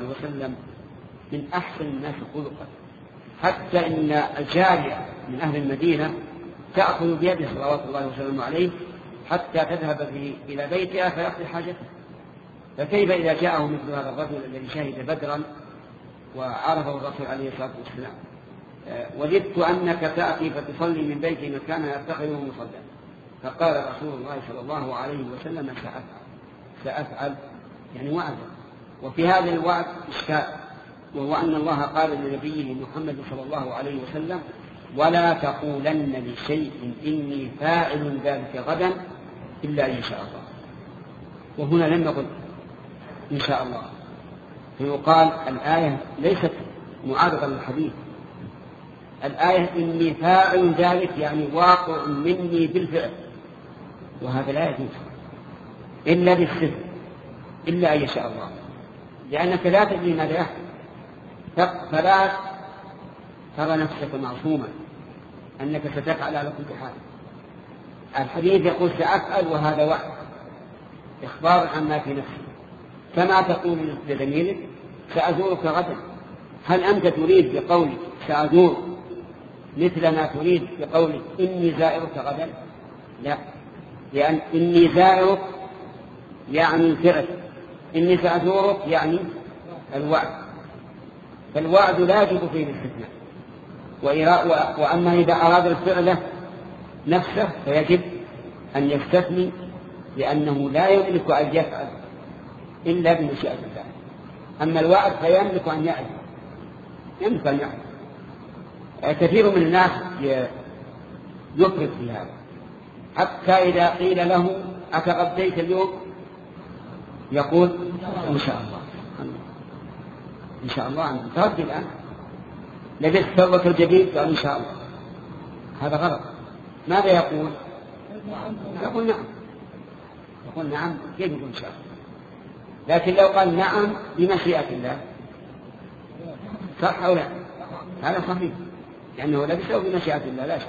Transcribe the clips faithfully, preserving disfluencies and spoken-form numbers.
وسلم من أحسن الناس خلقا، حتى إن الجارية من أهل المدينة تأخذ بيده صلوات الله وسلامه عليه حتى تذهب به إلى بيتها فيقضي حاجته. فكيف إذا جاءه مثل هذا الرجل الذي شهد بدرا وعرفه الرسول عليه الصلاة والسلام؟ وجدت أنك تأتي فتصلي من بيتي مكان يتخذه مصلى. فقال رسول الله صلى الله عليه وسلم سأفعل سأفعل يعني وعدا. وفي هذا الوعد إشكال، وهو أن الله قال لنبيه محمد صلى الله عليه وسلم: ولا تقولن لشيء إني فاعل ذلك غدا إلا إن شاء الله. وهنا لم نقل إن شاء الله، فيقال الآية ليست معارضة للحديث. الآية إني فاعل ذلك يعني واقع مني بالفعل، وهذا لا يجوز إلا بالصدق إلا أن يشاء الله، لأنك لا تدري ماذا يحدث، فلا ترى نفسك معصوما أنك ستفعل على كل حال. الحديث يقول سأفعل وهذا وعد إخبار عما في نفسي، كما تقول لزميلك سأزورك غدا. هل أنت تريد بقولك سأزور مثل ما تريد بقولك إني زائرك غدا؟ لا، لأن إني زائرك يعني الفعل، إني سأزورك يعني الوعد، فالوعد لا يجب فيه الاستثناء. وأما إذا أراد الفعل نفسه فيجب أن يستثني، لأنه لا يملك أن يفعل إلا بمشيئة الله. أما الوعد فيملك أن يعد يملك أن يعد. كثير من الناس يفرط في هذا، حتى إذا قيل له أتغديت اليوم يقول إن شاء الله إن شاء الله أنا متغدي الآن، لبست ثوبك الجديد قال إن شاء الله. هذا غلط. ماذا يقول؟ يقول نعم يقول نعم كيف يقول إن شاء الله؟ لكن لو قال نعم بمشيئة الله صح أو لا؟ هذا صحيح، لأنه لبسه بمشيئة الله لا شك.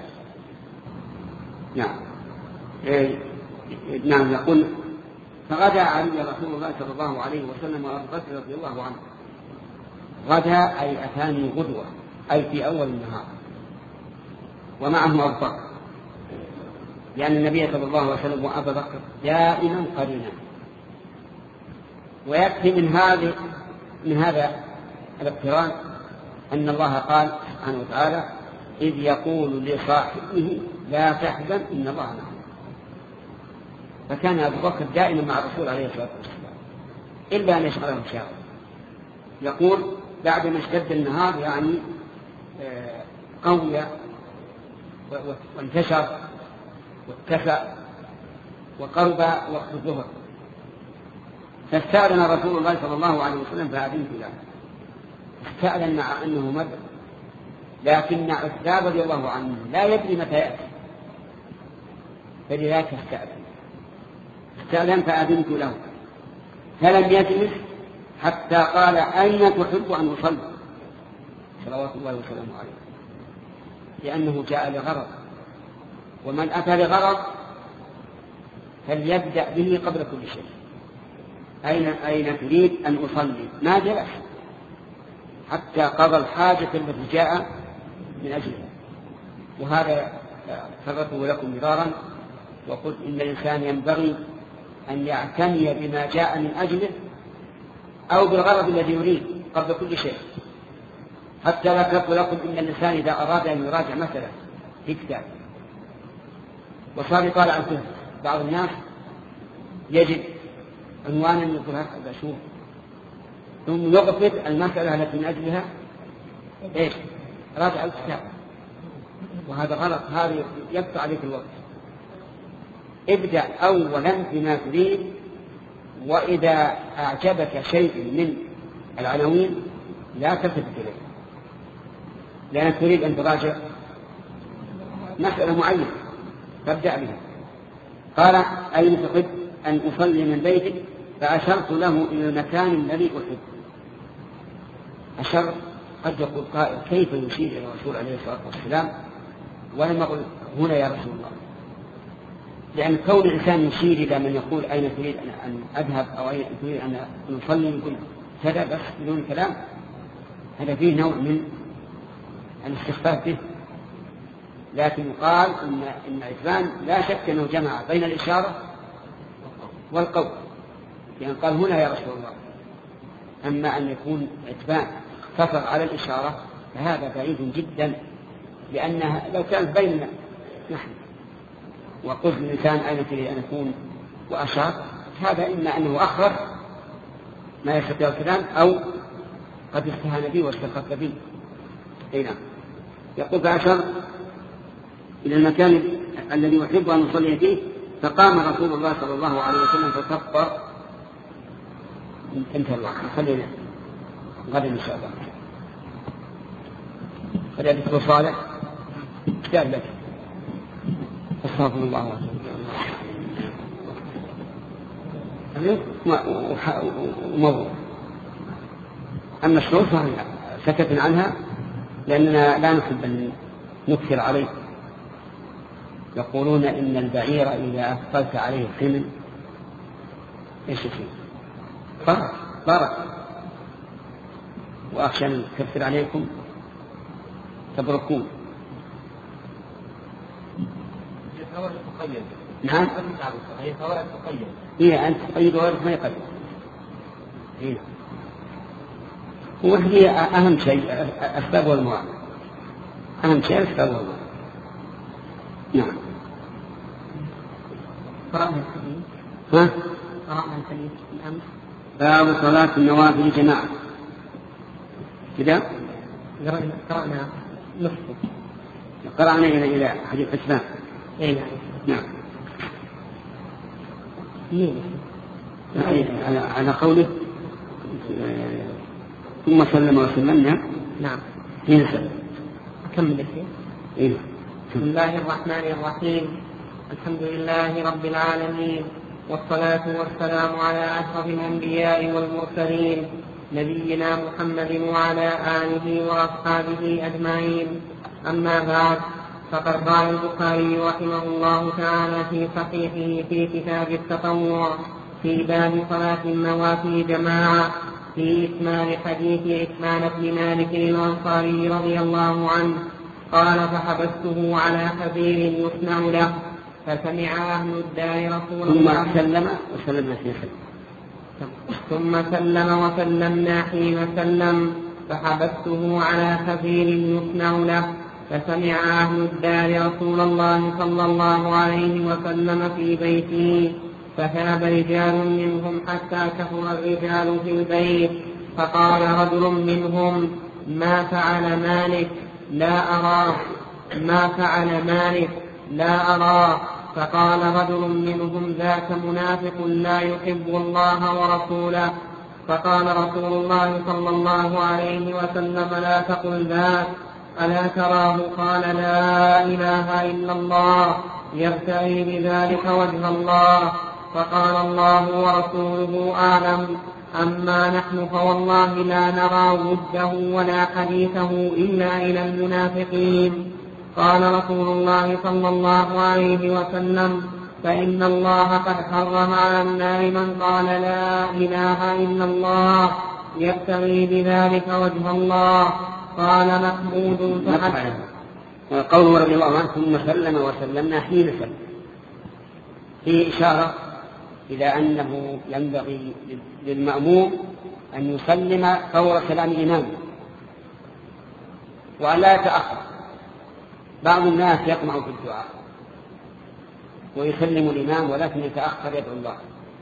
نعم. إيه نعم. يقول فغدا علي رسول الله صلى الله عليه وسلم وأبو بكر رضي الله عنه. غدا أي أتاني غدوة، أي في أول النهار، ومعه أبو بكر، لأن النبي صلى الله عليه وسلم وأبا بكر دائما قرينا. ويكفي من هذه من هذا الاقتران أن الله قال سبحانه وتعالى: إذ يقول لصاحبه لا تحزن إن الله معنا. فكان أبو بكر دائما مع الرسول عليه الصلاة والسلام إلا أن يشغله شيئا. يقول بعد ما اشتد النهار يعني قوي وانتشر واتسع وقرب وقت الظهر، فاستأذن رسول الله صلى الله عليه وسلم فأذنت له. استأذن مع أنه مر، لكن عتبة رضي الله عنه لا يدري متى يأتي، فلذلك استأذن استأذن فأذنت له، فلم يجلس حتى قال: أين تحب أن أصلي؟ صلوات الله وسلامه عليه، لأنه جاء لغرض، ومن أتى لغرض فليبدأ به قبل كل شيء. أين أين تريد أن أصلي؟ ما جلس حتى قضى الحاجة التي جاء من أجلها. وهذا كررته لكم مرارا وقلت إن الإنسان ينبغي أن يعتني بما جاء من أجله أو بالغرض الذي يريد قبل كل شيء. حتى ذكرت لكم إن الإنسان إذا أراد أن يراجع مثلا في كتاب وصار يطالع عنه، بعض الناس يجد عنوانا يقول هكذا شوف، ثم يغفل المسألة التي من أجلها إيش؟ راجع الكتاب، وهذا غلط. هذا يبقى عليك الوقت. ابدأ أولا بما تريد، وإذا أعجبك شيء من العناوين لا تلتفت إليه، لأنك تريد أن تراجع مسألة معينة فابدأ بها. قال: أين تحب أن أصلي من بيتك؟ فأشرت له إلى المكان الذي أحب. أشر قد يقول قائل: كيف يشير إلى الرسول عليه الصلاة والسلام ولم يقل هنا يا رسول الله؟ لأن كون الإنسان يشير إلى من يقول أين تريد أن أذهب أو أين تريد أن أصلي، يقول ابتدى بس بدون كلام، هذا فيه نوع من الاستخفاف به. لكن قال إن إن عتبان لا شك أنه جمع بين الإشارة والقول، يعني قال هنا يا رسول الله. أما أن يكون عتبان اقتصر على الإشارة فهذا بعيد جدا، لأنها لو كانت بيننا نحن وقلت الإنسان أين تريد أن يكون وأشار، هذا إما أنه أخر ما يستطيع الكلام أو قد استهان به واستخف به. أي نعم. يقول فأشر إلى المكان الذي يحب أن يصلي فيه، فقام رسول الله صلى الله عليه وسلم فكبر. انتهى الوقت، خلينا غدا إن شاء الله. خلينا دكتور صالح كتاب لك. استغفر الله وموضوع. أما الشروط سكتنا عنها لأننا لا نحب أن نكثر عليه. يقولون إن البعير إذا أثقلت عليه الحمل إيش فيه؟ بارك بارك وأخشى أن أكثر عليكم تبركون. نعم. هي أنت تقيد وغيرك ما يقيد. إيه. وهي أهم شيء أسباب والموانع. أهم شيء أسباب والموانع. نعم. قرأنا الحديث. ها؟ قرأنا الحديث الأمس. باب صلاة النوافل جماعة. كذا؟ قرأنا نصف. قرأنا إلى إلى حديث عثمان. إيه نعم. نعم. مين؟ على على قوله ثم سلم وسلمنا. نعم. مين سلم؟ أكمل الشيء. إيه. بسم الله الرحمن الرحيم. الحمد لله رب العالمين، والصلاة والسلام على أشرف الأنبياء والمرسلين نبينا محمد وعلى آله وأصحابه أجمعين. أما بعد، فقد قال البخاري رحمه الله تعالى في صحيحه في كتاب التطوع في باب صلاة النوافل جماعة في إكمال حديث عثمان بن مالك الأنصاري رضي الله عنه قال فحبسته على حبير يصنع له فسمع أهل الدار رسول الله ثم سلم وسلمنا حين سلم ثم سلم وسلمنا حين سلم فحبسته على حبير يصنع له فسمع أهل الدار رسول الله صلى الله عليه وسلم في بيته فثاب رجال منهم حتى كثر الرجال في البيت فقال رجل منهم ما فعل مالك لا أراه ما فعل مالك لا أراه فقال رجل منهم ذاك منافق لا يحب الله ورسوله فقال رسول الله صلى الله عليه وسلم لا تقل ذاك ألا تراه قال لا إله إلا الله يبتغي بذلك وجه الله فقال الله ورسوله أعلم أما نحن فوالله لا نرى وده ولا حديثه إلا إلى المنافقين قال رسول الله صلى الله عليه وسلم فإن الله قد حرم على النار من قال لا إله إلا الله يبتغي بذلك وجه الله قال محمود فحسن. قوله رضي الله عنه ثم سلم وسلمنا حين سلم فيه إشارة إلى أنه ينبغي للمأموم أن يسلم فور سلام الإمام وأن لا يتأخر. بعض الناس يطمع في الدعاء ويسلم الإمام ولكن يتأخر يدعو الله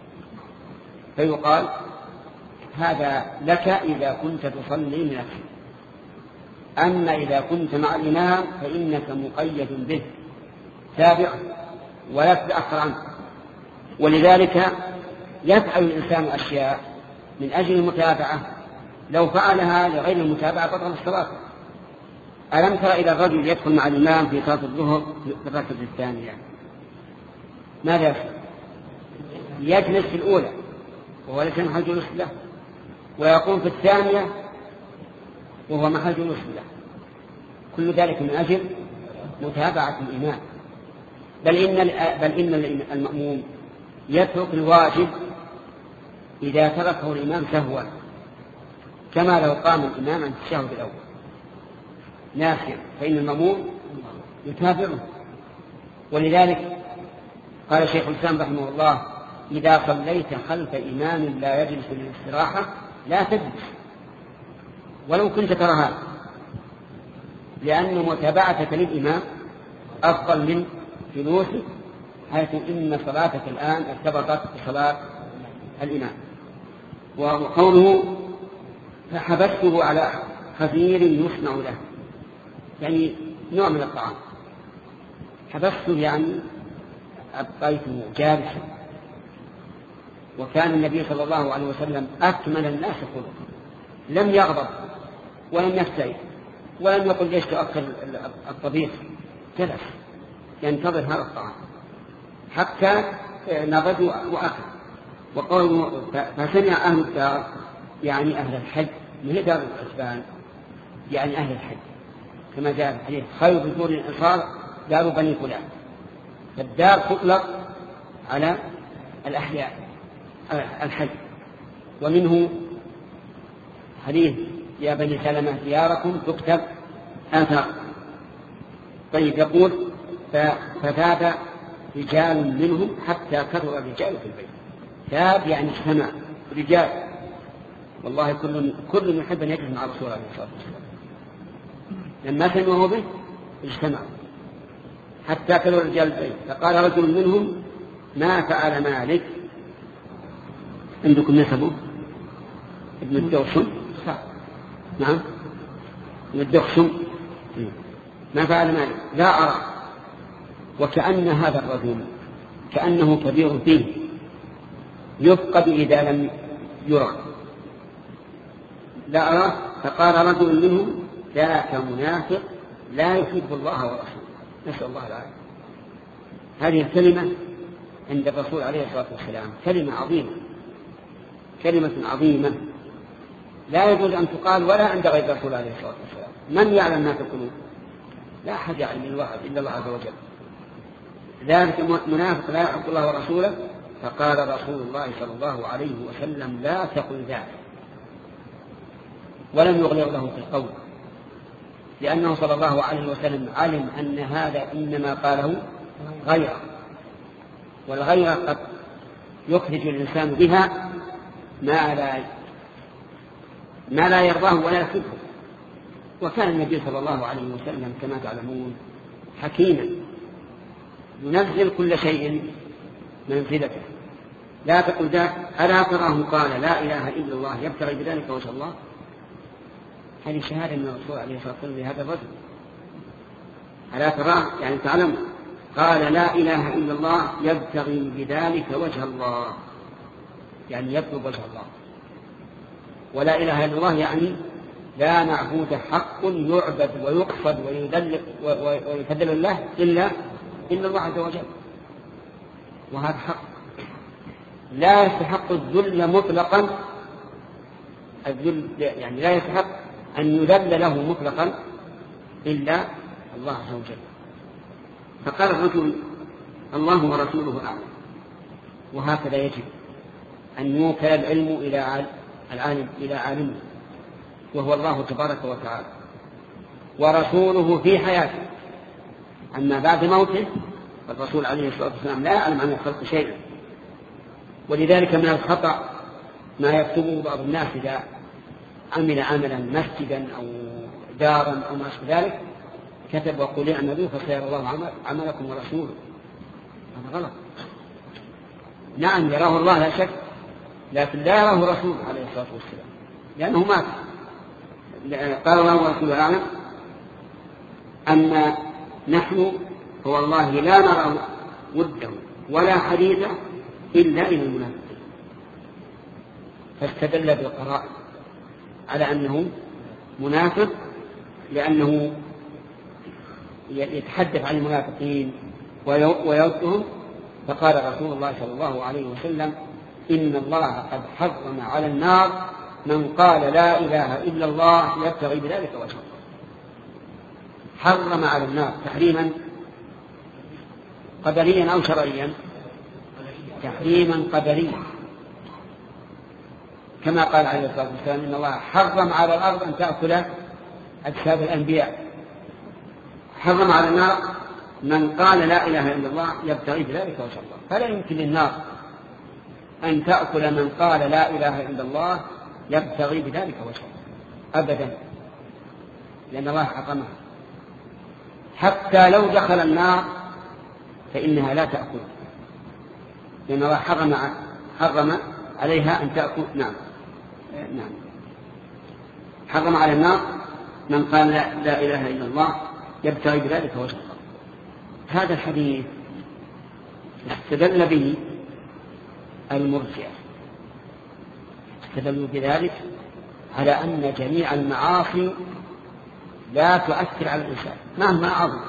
فيقال هذا لك إذا كنت تصلي لنفسك، أما إذا كنت مع الإمام فإنك مقيد به سابقا ولا تتأخر عنه. ولذلك يفعل الإنسان أشياء من أجل المتابعة لو فعلها لغير المتابعة بطل الصلاة. ألم تر إلى الرجل يدخل مع الإمام في صلاة الظهر في الركعة الثانية ماذا يفعل؟ يجلس في الأولى وهو ليس محل جلوس له، ويقوم في الثانية وهو محل جلوس له، كل ذلك من أجل متابعة الإمام. بل إن بل إن المأموم يترك الواجب إذا تركه الإمام سهوا كما لو قام الإمام عند التشهد الأول ناسيا، فإن المأموم يتابعه. ولذلك قال شيخ الإسلام رحمه الله: إذا صليت خلف إمام لا يجلس للاستراحة لا تجلس ولو كنت ترى هذا، لأن متابعتك للإمام أفضل من جلوسك، حيث إن صلاتك الآن ارتبطت بصلاة الإمام. وقوله فحبسته على خزير يصنع له، يعني نوع من الطعام. حبسته يعني أبقيته جالسا. وكان النبي صلى الله عليه وسلم أكمل الناس خلقا، لم يغضب ولم يفتئ ولم يقل ليش تؤخر الطبيخ، جلس ينتظر هذا الطعام حتى نضج وأكل. وقالوا فسمع أهل الدار يعني أهل الحج، من دار العثمان يعني أهل الحج، كما جاء في الحديث: خير دور الأنصار دار بني فلان. فالدار تطلق على الأحياء الحج. ومنه حديث: يا بني سلمة دياركم تكتب آثار. طيب، يقول فثاب رجال منهم حتى كثر الرجال في البيت. ثاب يعني اجتمع رجال، والله كل كل يحب أن يجلس مع رسول الله صلى الله عليه وسلم. لما سمعوا به اجتمعوا حتى كثر الرجال البيت. فقال رجل منهم: ما فعل مالك؟ عندكم نسبه ابن الدخشم؟ نعم، ابن الدخشم. ما فعل مالك؟ لا أرى. وكأن هذا الرجل كأنه كبير فيه يفقد إذا لم يرى. لا أرى. فقال رجل منهم: ذاك منافق لا يحب الله ورسوله. نسأل الله العافية. هذه الكلمة عند الرسول عليه الصلاة والسلام كلمة عظيمة، كلمة عظيمة لا يجوز أن تقال ولا عند غير الرسول عليه الصلاة والسلام. من يعلم ما في القلوب؟ لا أحد يعلم الواحد إلا الله عز وجل. ذلك منافق لا يحب الله ورسوله. فقال رسول الله صلى الله عليه وسلم: لا تقل ذلك. ولم يغلظ له في القول، لأنه صلى الله عليه وسلم علم أن هذا إنما قاله غيرة، والغيرة قد يخرج الإنسان بها ما لا ما لا يرضاه ولا يحبه. وكان النبي صلى الله عليه وسلم كما تعلمون حكيما ينزل كل شيء منزلته. لا تقل ذاك ألا تراه قال لا إله إلا الله يبتغي بذلك وجه الله. هذه شهادة من الرسول عليه الصلاة والسلام لهذا الرجل. ألا تراه يعني تعلم قال لا إله إلا الله يبتغي بذلك وجه الله، يعني يطلب وجه الله. ولا إله إلا الله يعني لا معبود حق يعبد ويقصد ويذل ويكذل الله إلا إلا الله عز وجل. وهذا حق لا يستحق الذل مطلقا. الذل يعني لا يستحق أن يذل له مطلقا إلا الله عز وجل. فقال الرجل: الله ورسوله أعلم. وهكذا يجب أن يوكل العلم إلى العالم إلى عالمه، وهو الله تبارك وتعالى، ورسوله في حياته. أما بعد موته فالرسول عليه الصلاة والسلام لا يعلم عن الخلق شيئا. ولذلك من الخطأ ما يكتبه بعض الناس إذا عمل عملا مسجدا أو دارا أو ما أشبه ذلك، كتب: وقل اعملوا فسيرى الله عملكم ورسوله. هذا غلط. نعم يراه الله لا شك، لكن لا يراه رسوله عليه الصلاة والسلام لأنه مات. قال الله ورسوله أعلم. أما نحن فوالله لا نرى وده ولا حديثه إلا إلى المنافقين. فاستدل بالقرائن على أنه منافق، لأنه يتحدث عن المنافقين ويوصفهم. فقال رسول الله صلى الله عليه وسلم: إن الله قد حرم على النار من قال لا إله إلا الله يبتغي بذلك وجه الله. حرم على النار تحريما قدريا أو شرعيا؟ تحريما قدريا. كما قال عليه الصلاة والسلام إن الله حرم على الأرض أن تأكل أجساد الأنبياء، حرم على النار من قال لا إله إلا الله يبتغي بذلك وجه الله. فلا يمكن للنار أن تأكل من قال لا إله إلا الله يبتغي بذلك وجه الله أبدا، لأن الله حرمها. حتى لو دخل النار فإنها لا تأكل، لأن الله حرم حرم عليها أن تأكل. نعم نعم حرم على النار من قال لا, لا إله إلا الله يبتغي بذلك وجه الله. هذا الحديث استدل به المرجئة، استدلوا بذلك على أن جميع المعاصي لا تؤثر على الإنسان مهما عظم.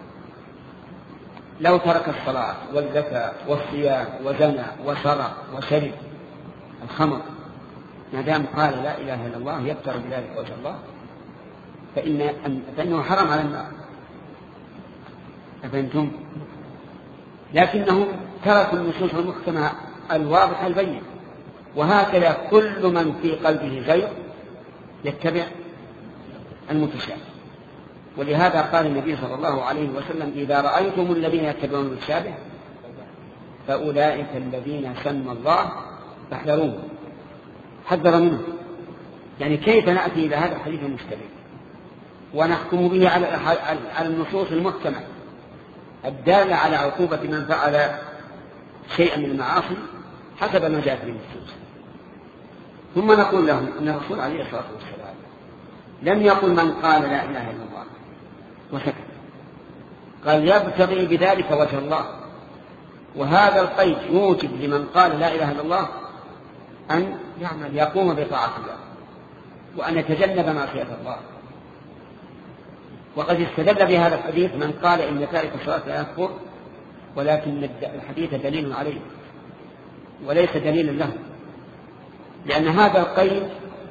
لو ترك الصلاة والزكاة والصيام وزنى وسرق وشرب الخمر ما دام قال لا إله إلا الله يبتغي بذلك وجه الله فإن فإنه حرم على النار. أفهمتم؟ لكنهم تركوا النصوص المحكمة الواضحة البين، وهكذا كل من في قلبه زيغ يتبع المتشابه. ولهذا قال النبي صلى الله عليه وسلم إذا رأيتم الذين يتبعون المتشابه فأولئك الذين سمى الله فاحذروه، حذر منه. يعني كيف نأتي إلى هذا الحديث المشتبه ونحكم به على على النصوص المحكمة الدالة على عقوبة من فعل شيئا من المعاصي حسب ما جاء في النصوص؟ ثم نقول لهم أن الرسول عليه الصلاة والسلام لم يقل من قال لا إله إلا الله وسكت، قال يبتغي بذلك وجه الله. وهذا القيد يوجب لمن قال لا إله إلا الله أن يعمل يقوم بطاعة الله وأن يتجنب معصية الله. وقد استدل بهذا الحديث من قال إن تارك الصلاة لا يكفر، ولكن الحديث دليل عليه وليس دليلا له، لأن هذا القيد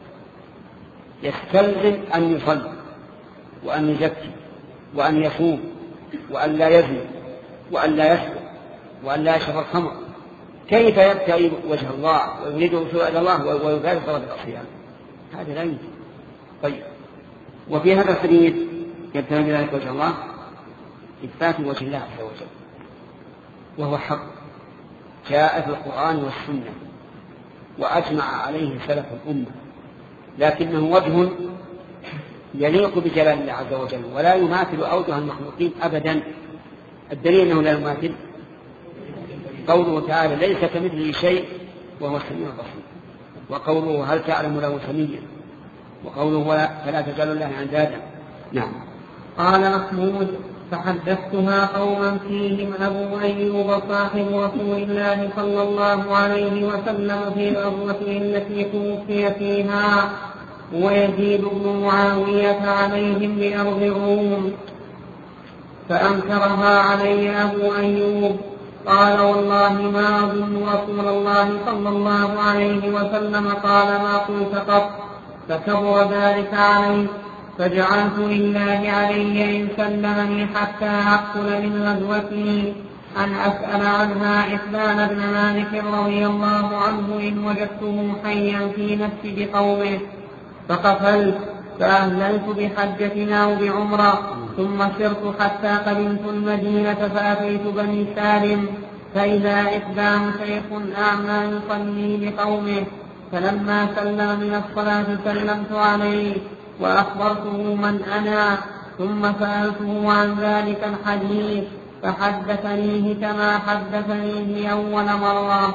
يستلزم أن يصلي وأن يزكي وأن يصوم وأن لا يزني وأن لا يسرق وأن لا يشرب الخمر. كيف يبتغي وجه الله ويريد سؤال الله ويبالغ طلب الصيام؟ هذا لا يمكن. طيب، وفي هذا الحديث يبتغي بذلك وجه الله إثبات وجه الله عز وجل، وهو حق جاء في القرآن والسنة وأجمع عليه سلف الأمة، لكنه وجه يليق بجلال الله عز وجل ولا يماثل أوجه المخلوقين أبدا. الدليل أنه لا يماثل قوله تعالى ليس كمثله شيء وهو السميع البصير، وقوله هل تعلم له سميا، وقوله فلا تجعلوا الله عندادا. نعم. قال محمود فحدثتها قوما فيهم أبو أيوب صاحب رسول الله صلى الله عليه وسلم في غزوته التي توفي فيها، ويزيد بن معاوية عليهم بأرض الروم، فأنكرها علي أبو أيوب. قال والله ما أظن رسول الله صلى الله عليه وسلم قال ما قلت قط، فكبر ذلك علي، فجعلت لله علي إن سلمني حتى أقتل من غزوتي أن أسأل عنها عثمان بن مالك رضي الله عنه إن وجدته حيا في نفسي بقومه. فقفلت فأهللت بحجة أو بعمرة، ثم سرت حتى قدمت المدينة فأتيت بني سالم، فإذا إحداهم شيخ أعمى يصلي بقومه، فلما سلم من الصلاة سلمت عليه وأخبرته من أنا، ثم سألته عن ذلك الحديث فحدثنيه كما حدثنيه أول مرة.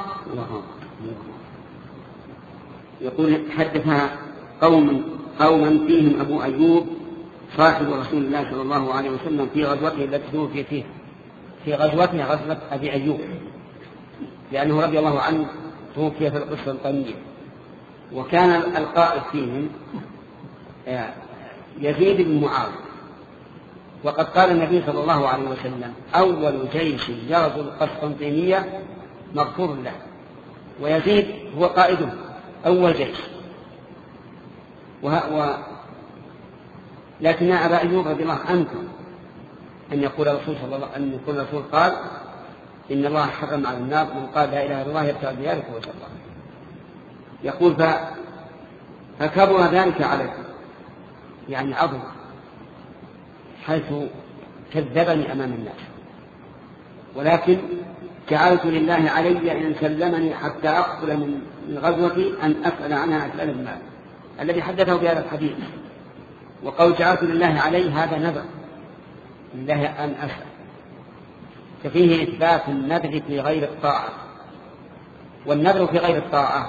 يقول حدثها قوم قوما فيهم أبو أيوب صاحب رسول الله صلى الله عليه وسلم في غزوته التي توفي فيها، في غزوته غزوة أبي أيوب، لأنه رضي الله عنه توفي في القسطنطينية، وكان القائد فيهم يزيد بن معاوية. وقد قال النبي صلى الله عليه وسلم أول جيش يغزو القسطنطينية مغفور له، ويزيد هو قائده أول جيش. و... لكن أبا أيوب رضي الله عنه أن يقول الرسول صلى الله أن يقول الرسول قال إن الله حرم على النار من قال لا إله إلا الله يبتغي بذلك وجه الله. يقول فكبر ذلك عليه، يعني عظم، حيث كذبني أمام الناس، ولكن جعلت لله علي إن سلمني حتى أقتل من غزوتي أن أسأل عنها أسأل المال الذي حدثه بهذا الحديث. وقول جعلت لله علي هذا نذر لله أن أسأل، ففيه إثبات النذر في غير الطاعة. والنذر في غير الطاعة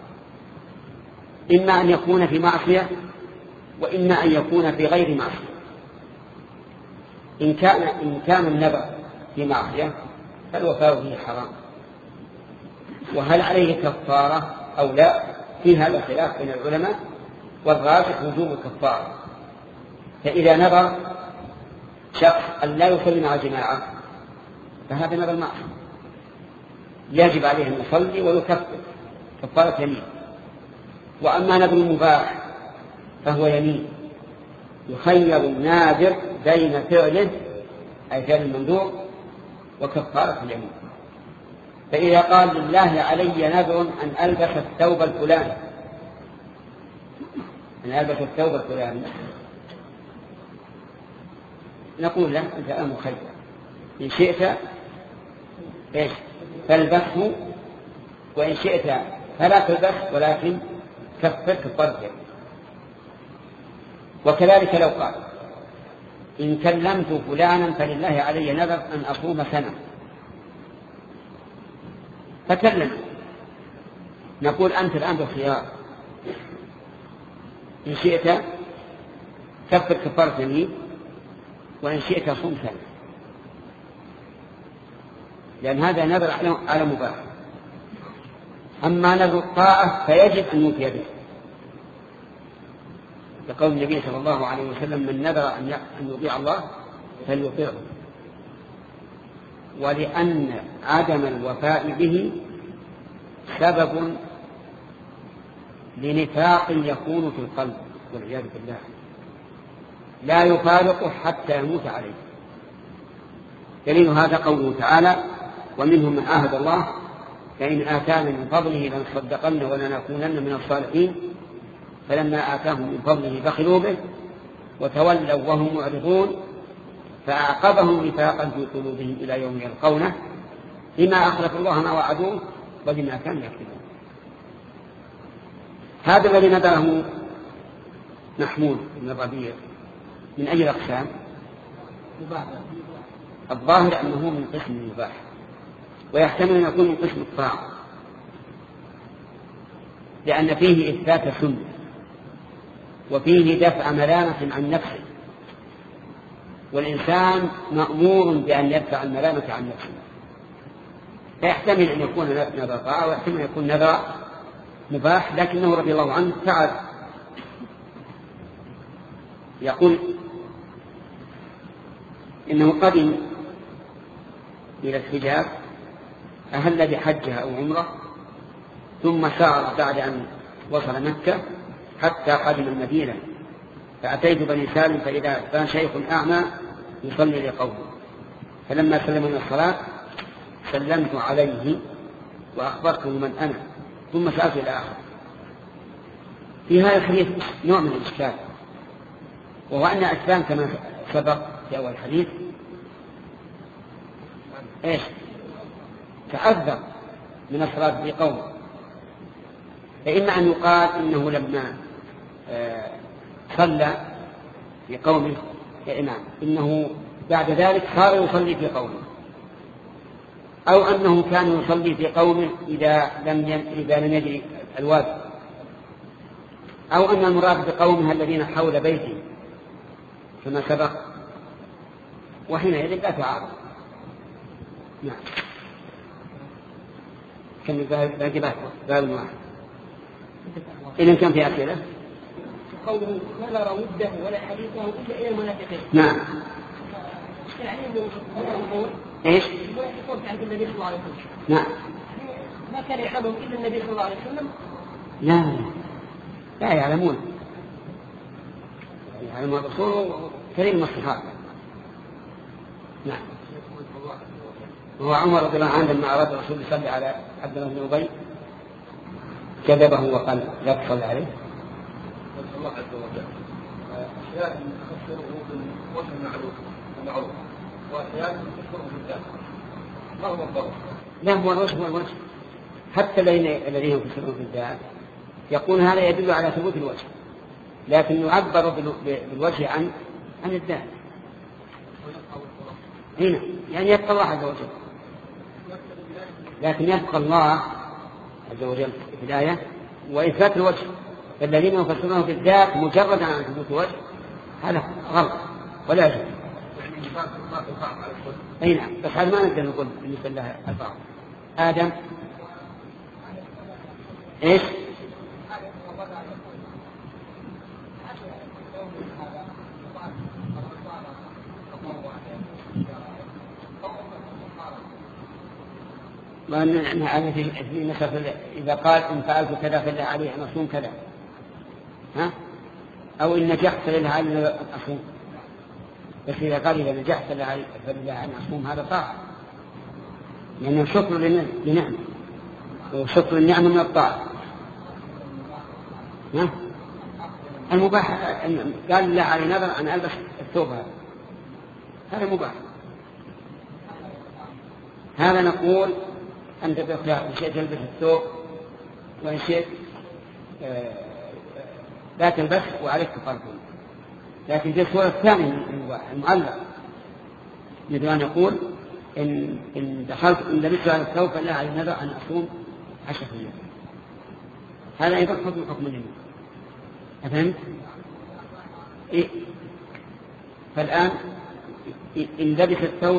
إما أن يكون في معصية وإما أن يكون في غير معصية. إن كان, إن كان النذر في معصية فالوفاء فيه حرام، وهل عليه كفارة أو لا في هذا الخلاف بين العلماء، والراجح وجوب الكفارة. فإذا نذر شخص أن لا يصلي مع جماعة فهذا نذر معصية، يجب عليه أن يصلي ويكفر كفارة يمين. وأما نذر مباح فهو يمين، يخير الناذر بين فعله أي فعل المندوب وكفارة اليمين. فإذا قال لله علي نذر أن ألبس الثوب الفلاني أن ألبس الثوب الفلاني نقول له أنت أنا مخير، إن شئت إيش فالبسه، وإن شئت فلا تلبس ولكن كفر كفارة. وكذلك لو قال إن كلمت فلانا فلله علي نذر أن أصوم سنة فكلم، نقول أنت الآن بالخيار، إن شئت كفر كفارة يمين وإن شئت صوم سنة، لأن هذا نذر على مباح. أما نذر الطاعة فيجب أن يوفي به، لقول النبي صلى الله عليه وسلم من نذر أن يطيع الله فليطيعه، ولأن عدم الوفاء به سبب لنفاق يكون في القلب والعياذ بالله لا يفارقه حتى يموت عليه. دليل هذا قوله تعالى ومنهم من عاهد الله فإن آتانا من فضله لنصدقن ولنكونن من الصالحين فلما آتاهم من فضله بخلوا به وتولوا وهم معرضون فأعقبهم نفاقا في قلوبهم إلى يوم يلقونه بما أخلف الله ما وعدوه وبما كانوا يكذبون. هذا الذي نذره محمود بن الربيع من أي الأقسام؟ الظاهر أنه من قسم المباح، ويحتمل أن يكون من قسم الطاعة، لأن فيه إثبات سنة وفيه دفع ملامة عن نفسه، والإنسان مأمور بأن يدفع الملامة عن نفسه، فيحتمل أن يكون نذر طاعة ويحتمل أن يكون نذر مباح، لكنه رضي الله عنه فعل. يقول إنه قدم إلى الحجاز أهل بحجة أو عمرة ثم سار بعد أن وصل مكة حتى قدم المدينة، فأتيت بني سالم فإذا كان شيخ أعمى يصلي لقومه، فلما سلم من الصلاة سلمت عليه وأخبرته من أنا ثم سألت إلى آخر. في هذا الحديث نوع من الإشكال، وهو أن أسلام كما سبق في أول الحديث إيش تعذر من الصلاة في قومه، فإما أن يقال إنه لما آه صلى في قومه يا إمام إنه بعد ذلك صار يصلي في قومه، أو أنه كان يصلي في قومه إذا لم إذا لم يجري الوادي، أو أن المراد بقومها الذين حول بيته كما سبق، وحينئذ لا تعارض. نعم كم باقي باب واحد إذن كم في أسئلة؟ قوله ما نرى وده ولا حديثه إلا إلى المنافقين. نعم يعني أنه إيش؟ المنافقون عند النبي صلى الله عليه وسلم. نعم ما كان يعلمهم إلا النبي صلى الله عليه وسلم. لا لا يعلمون، يعلمون الرسول كريم الصحابة. نعم وهو عمر رضي الله عنه لما أراد الرسول يصلي على عبد الله بن أبي كذبه وقال لا تصلي عليه. الله عز وجل أشياء تفسره بالوجه المعروف المعروف وأشياء تفسره بالذات، ما هو الضرر؟ لا هو الوجه هو الوجه، حتى الذين يفسرون بالذات يقول هذا يدل على ثبوت الوجه، لكن يعبر بالوجه عن عن الذات. هنا يعني يبقى الله عز وجل، لكن يبقى الله عز وجل في الآية وإثبات الوجه. الذين يفسرونه بالذات مجرد عن ثبوت الوجه هذا غلط ولا يجوز. أي نعم، بس هذا ما نقدر نقول بالنسبة لها البعض. آدم إيش؟ وأن في نسخ إذا قال إن فعلت كذا فلا عليه أن أصوم كذا، ها؟ أو إن نجحت فلا عليه أن أصوم. بس إذا قال إذا نجحت فلا عليه أن أصوم هذا طاعة، لأنه شكر لنعمة، وشكر النعمة من الطاعة. ها؟ المباح قال لا علي نظر أن ألبس الثوب هذا، هذا مباح. هذا نقول أنت بإخلاق إن شئت تلبس الثوب وإن شئت لا تلبس وعليك كفارة. لكن في الصورة الثانية المعلق يريد أن يقول إن إن دخلت إن لبست على الثوب فلا علي نذر أن أصوم عشرة أيام. هذا أيضا حكم حكم اليمين. أفهمت؟ إيه؟ فالآن إن لبس الثوب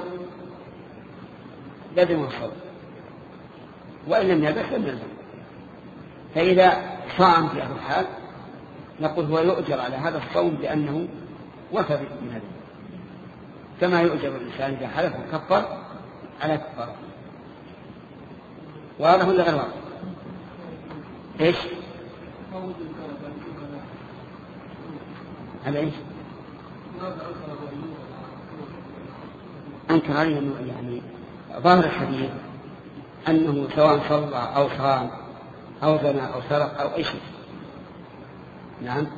لازم الصوم، وإن لم يلبس لم يلزم. فإذا صام في هذا الحال نقول هو يؤجر على هذا الصوم لأنه وفى من هذا، كما يؤجر الإنسان إذا حلف وكفر على كفاره. وهذا ولا غير واضح؟ إيش؟ هذا إيش؟ أنكر عليه يعني ظاهر الحديث أنه سواء صلى أو صام أو زنى أو سرق أو أي شيء. نعم.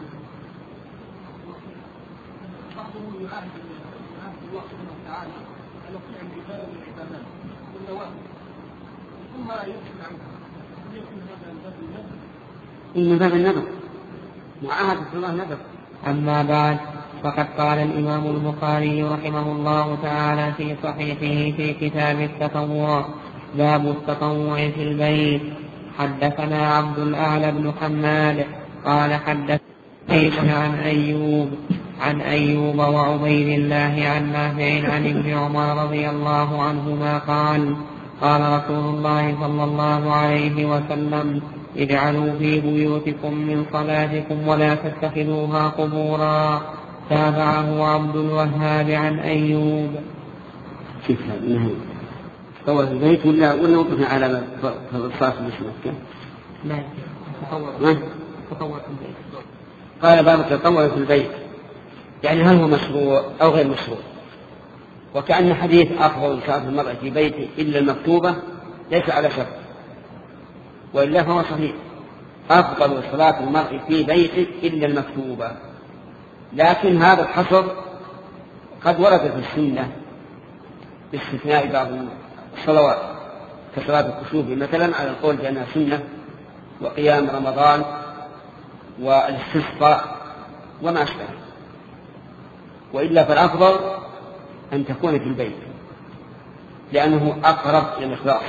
بعضهم يعاهد الله سبحانه وتعالى أن يقول عن عبادة من العبادات والنوافل ثم يمسك عنها، يكون هذا من باب النذر. إن باب النذر معاهدة الله نذر. أما بعد، فقد قال الإمام البخاري رحمه الله تعالى في صحيحه في كتاب التطوع باب التطوع في البيت: حدثنا عبد الأعلى بن حماد قال حدثنا عن أيوب عن أيوب وعبيد الله عن نافع عن ابن عمر رضي الله عنهما قال: قال رسول الله صلى الله عليه وسلم: اجعلوا في بيوتكم من صلاتكم ولا تتخذوها قبورا. تابعه عبد الوهاب عن أيوب. كيف هذا؟ هو في البيت ولا ولا وقفنا على الصلاة باسمك؟ لا، تطوع في البيت. قال باب التطوع في البيت، يعني هل هو مشروع أو غير مشروع؟ وكأن حديث أفضل صلاة المرأة في بيته إلا المكتوبة ليس على شرط، وإلا فهو صحيح. أفضل صلاة المرء في بيته إلا المكتوبة، لكن هذا الحصر قد ورد في السنة باستثناء بعض الصلوات كصلاة الكسوف مثلا على القول بأنها سنة، وقيام رمضان والاستسقاء وما أشبه. وإلا فالأفضل أن تكون في البيت، لأنه أقرب إلى الإخلاص،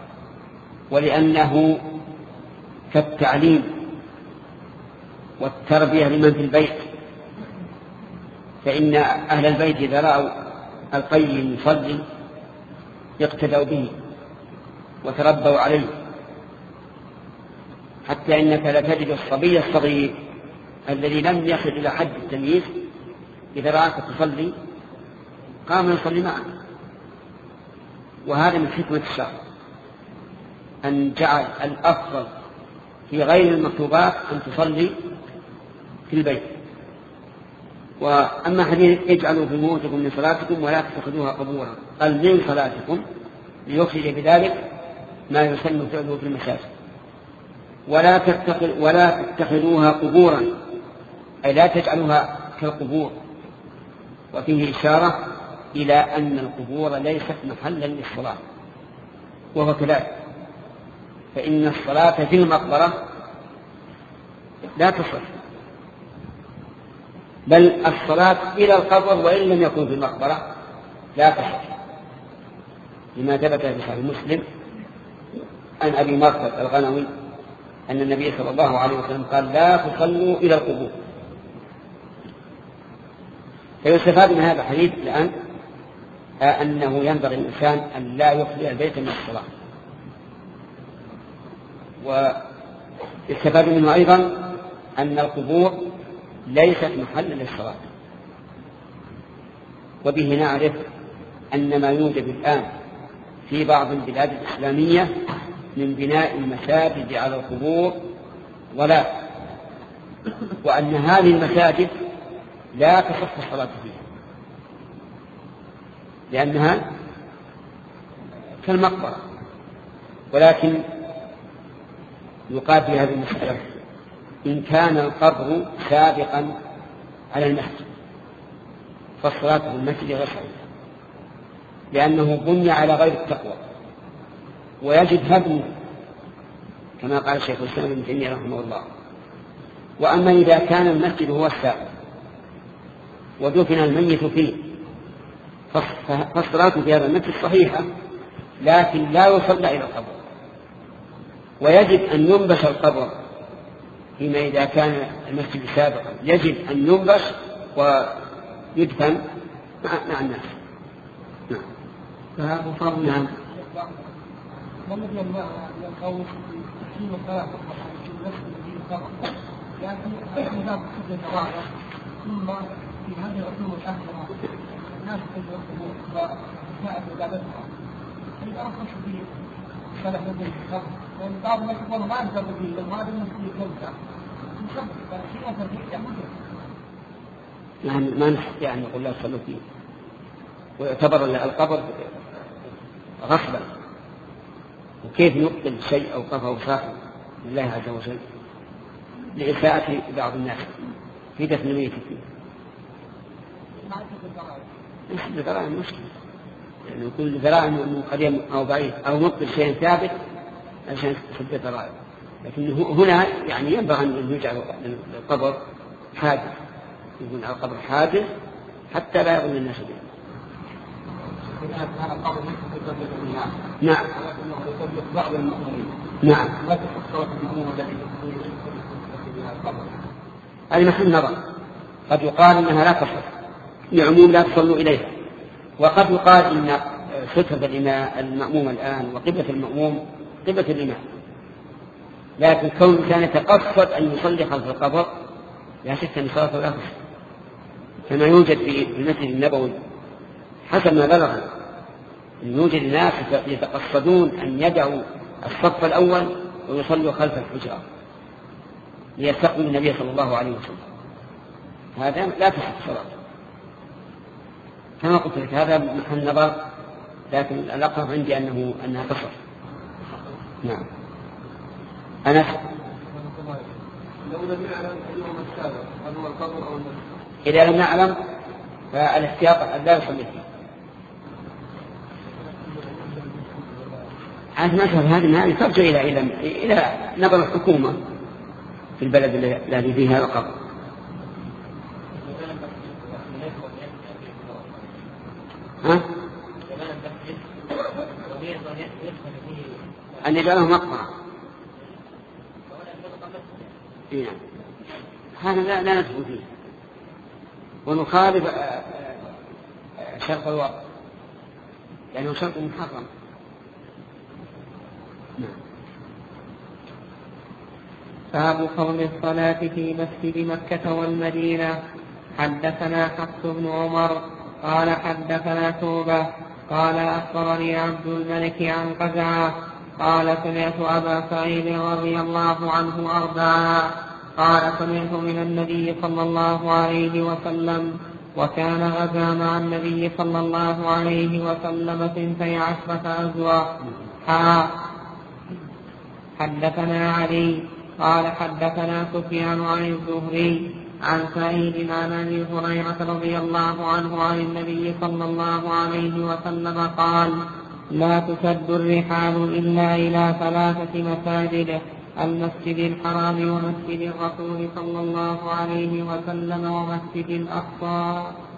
ولأنه كالتعليم والتربية لمن في البيت. فإن أهل البيت إذا رأوا القيم يصلي يقتدوا به وتربوا عليه، حتى إنك لا تجد الصبي الصغير الذي لم يصل إلى حد التمييز إذا رأك تصلي قام يصلي معك. وهذا من حكمة الشرع أن جعل الأفضل في غير المكتوبات أن تصلي في البيت. وأما حديث اجعلوا في بيوتكم من صلاتكم ولا تتخذوها قبورا، قال من صلاتكم ليخرج بذلك ما يسن فعله في المساجد. ولا تتخذ ولا تتخذوها قبورا، أي لا تجعلوها كالقبور. وفيه إشارة إلى أن القبور ليست محلا للصلاة، وهو كذلك، فإن الصلاة في المقبرة لا تصح، بل الصلاة إلى القبر وإن لم يكن في المقبرة لا تصح، لما ثبت في صحيح مسلم عن أبي مرثد الغنوي أن النبي صلى الله عليه وسلم قال: لا تصلوا إلى القبور. فيستفاد من هذا الحديث الآن أنه ينبغي الإنسان أن لا يخلي البيت من الصلاة. ويستفاد منه أيضا أن القبور ليست محلا للصلاة. وبه نعرف أن ما يوجد الآن في بعض البلاد الإسلامية من بناء المساجد على القبور ضلال، وأن هذه المساجد لا تصح الصلاة فيها لأنها كالمقبرة. ولكن يقال في هذه المسألة: إن كان القبر سابقا على المسجد فالصلاة في المسجد غير صحيحة، لأنه بني على غير التقوى ويجب هدمه كما قال الشيخ الإسلام ابن تيمية رحمه الله. وأما إذا كان المسجد هو السابق ودفن الميت فيه فالصلاة في هذا المسجد صحيحة، لكن لا يصلى إلى القبر، ويجب أن ينبش القبر فيما إذا كان المسجد سابقا، يجب أن ينبش ويدفن مع الناس. نعم. فهذا فضل. نعم. ما الذي يمنع من القول في الصلاة في المسجد الذي فقط، لكن إذا قصد الرابع ثم في هذه العلوم الأخرى الناس يدركون وجاءت عبادتها، فإذا أرخص به صلاة الذي فقط، لأن بعض الناس يقولون ما أنزل به لما هذا المسجد كوسع يشبه فشيء أثر يعمله. يعني ما نستطيع أن نقول لا تصلوا فيه، ويعتبر القبر غصبا، وكيف يقتل شيء أوقفه صاحب لله عز وجل لإساءة بعض الناس في دفن الميت فيه. نسبة الذرائع مشكلة، يعني يكون الذرائع من قديم أو بعيد أو نقتل شيء ثابت عشان سد الذرائع، لكن هنا يعني ينبغي أن يجعل القبر حادث، يكون على القبر حادث حتى لا يظن الناس به. نعم. نعم. هذه محل نظر، قد يقال إنها لا تصح لعموم لا تصلوا إليها، وقد يقال إن سترة الإمام المأموم الآن وقبلة المأموم قبلة الإمام، لكن كون كان يتقصد أن يصلي خلف القبر لا شك أن صلاته لا تصح، كما يوجد في المسجد النبوي حسب ما بلغ أن يوجد ناس يتقصدون أن يدعوا الصف الأول ويصلوا خلف الحجرة ليستقبلوا النبي صلى الله عليه وسلم، هذا لا تصح الصلاة كما قلت لك، هذا محل نظر، لكن الأقرب عندي أنه أنها تصح. نعم. أنا لو لم يعلم أيهما السابق هل هو القبر أو المسجد، إذا لم نعلم فالاحتياط أن لا يصلي فيه. عاد المسألة هذه هذه ترجع إلى إلى إلى نظر الحكومة في البلد الذي فيه هذا القبر. ها؟ أن يجعله مقبرة. إيه. هذا لا, لا ندخل فيه ونخالف شرط الوقت لأنه شرط محرم. باب فضل الصلاة في مسجد مكة والمدينة. حدثنا حفص بن عمر قال حدثنا توبة قال أخبرني عبد الملك عن قزعة قال سمعت أبا سعيد رضي الله عنه أربعا قال سمعت من النبي صلى الله عليه وسلم وكان غزا مع النبي صلى الله عليه وسلم ثنتي عشرة أزواج. حدثنا علي قال حدثنا سفيان عن الزهري عن سعيد عن أبي هريرة رضي الله عنه عن النبي صلى الله عليه وسلم قال لا تشد الرحال إلا إلى ثلاثة مساجد المسجد الحرام ومسجد الرسول صلى الله عليه وسلم ومسجد الأقصى.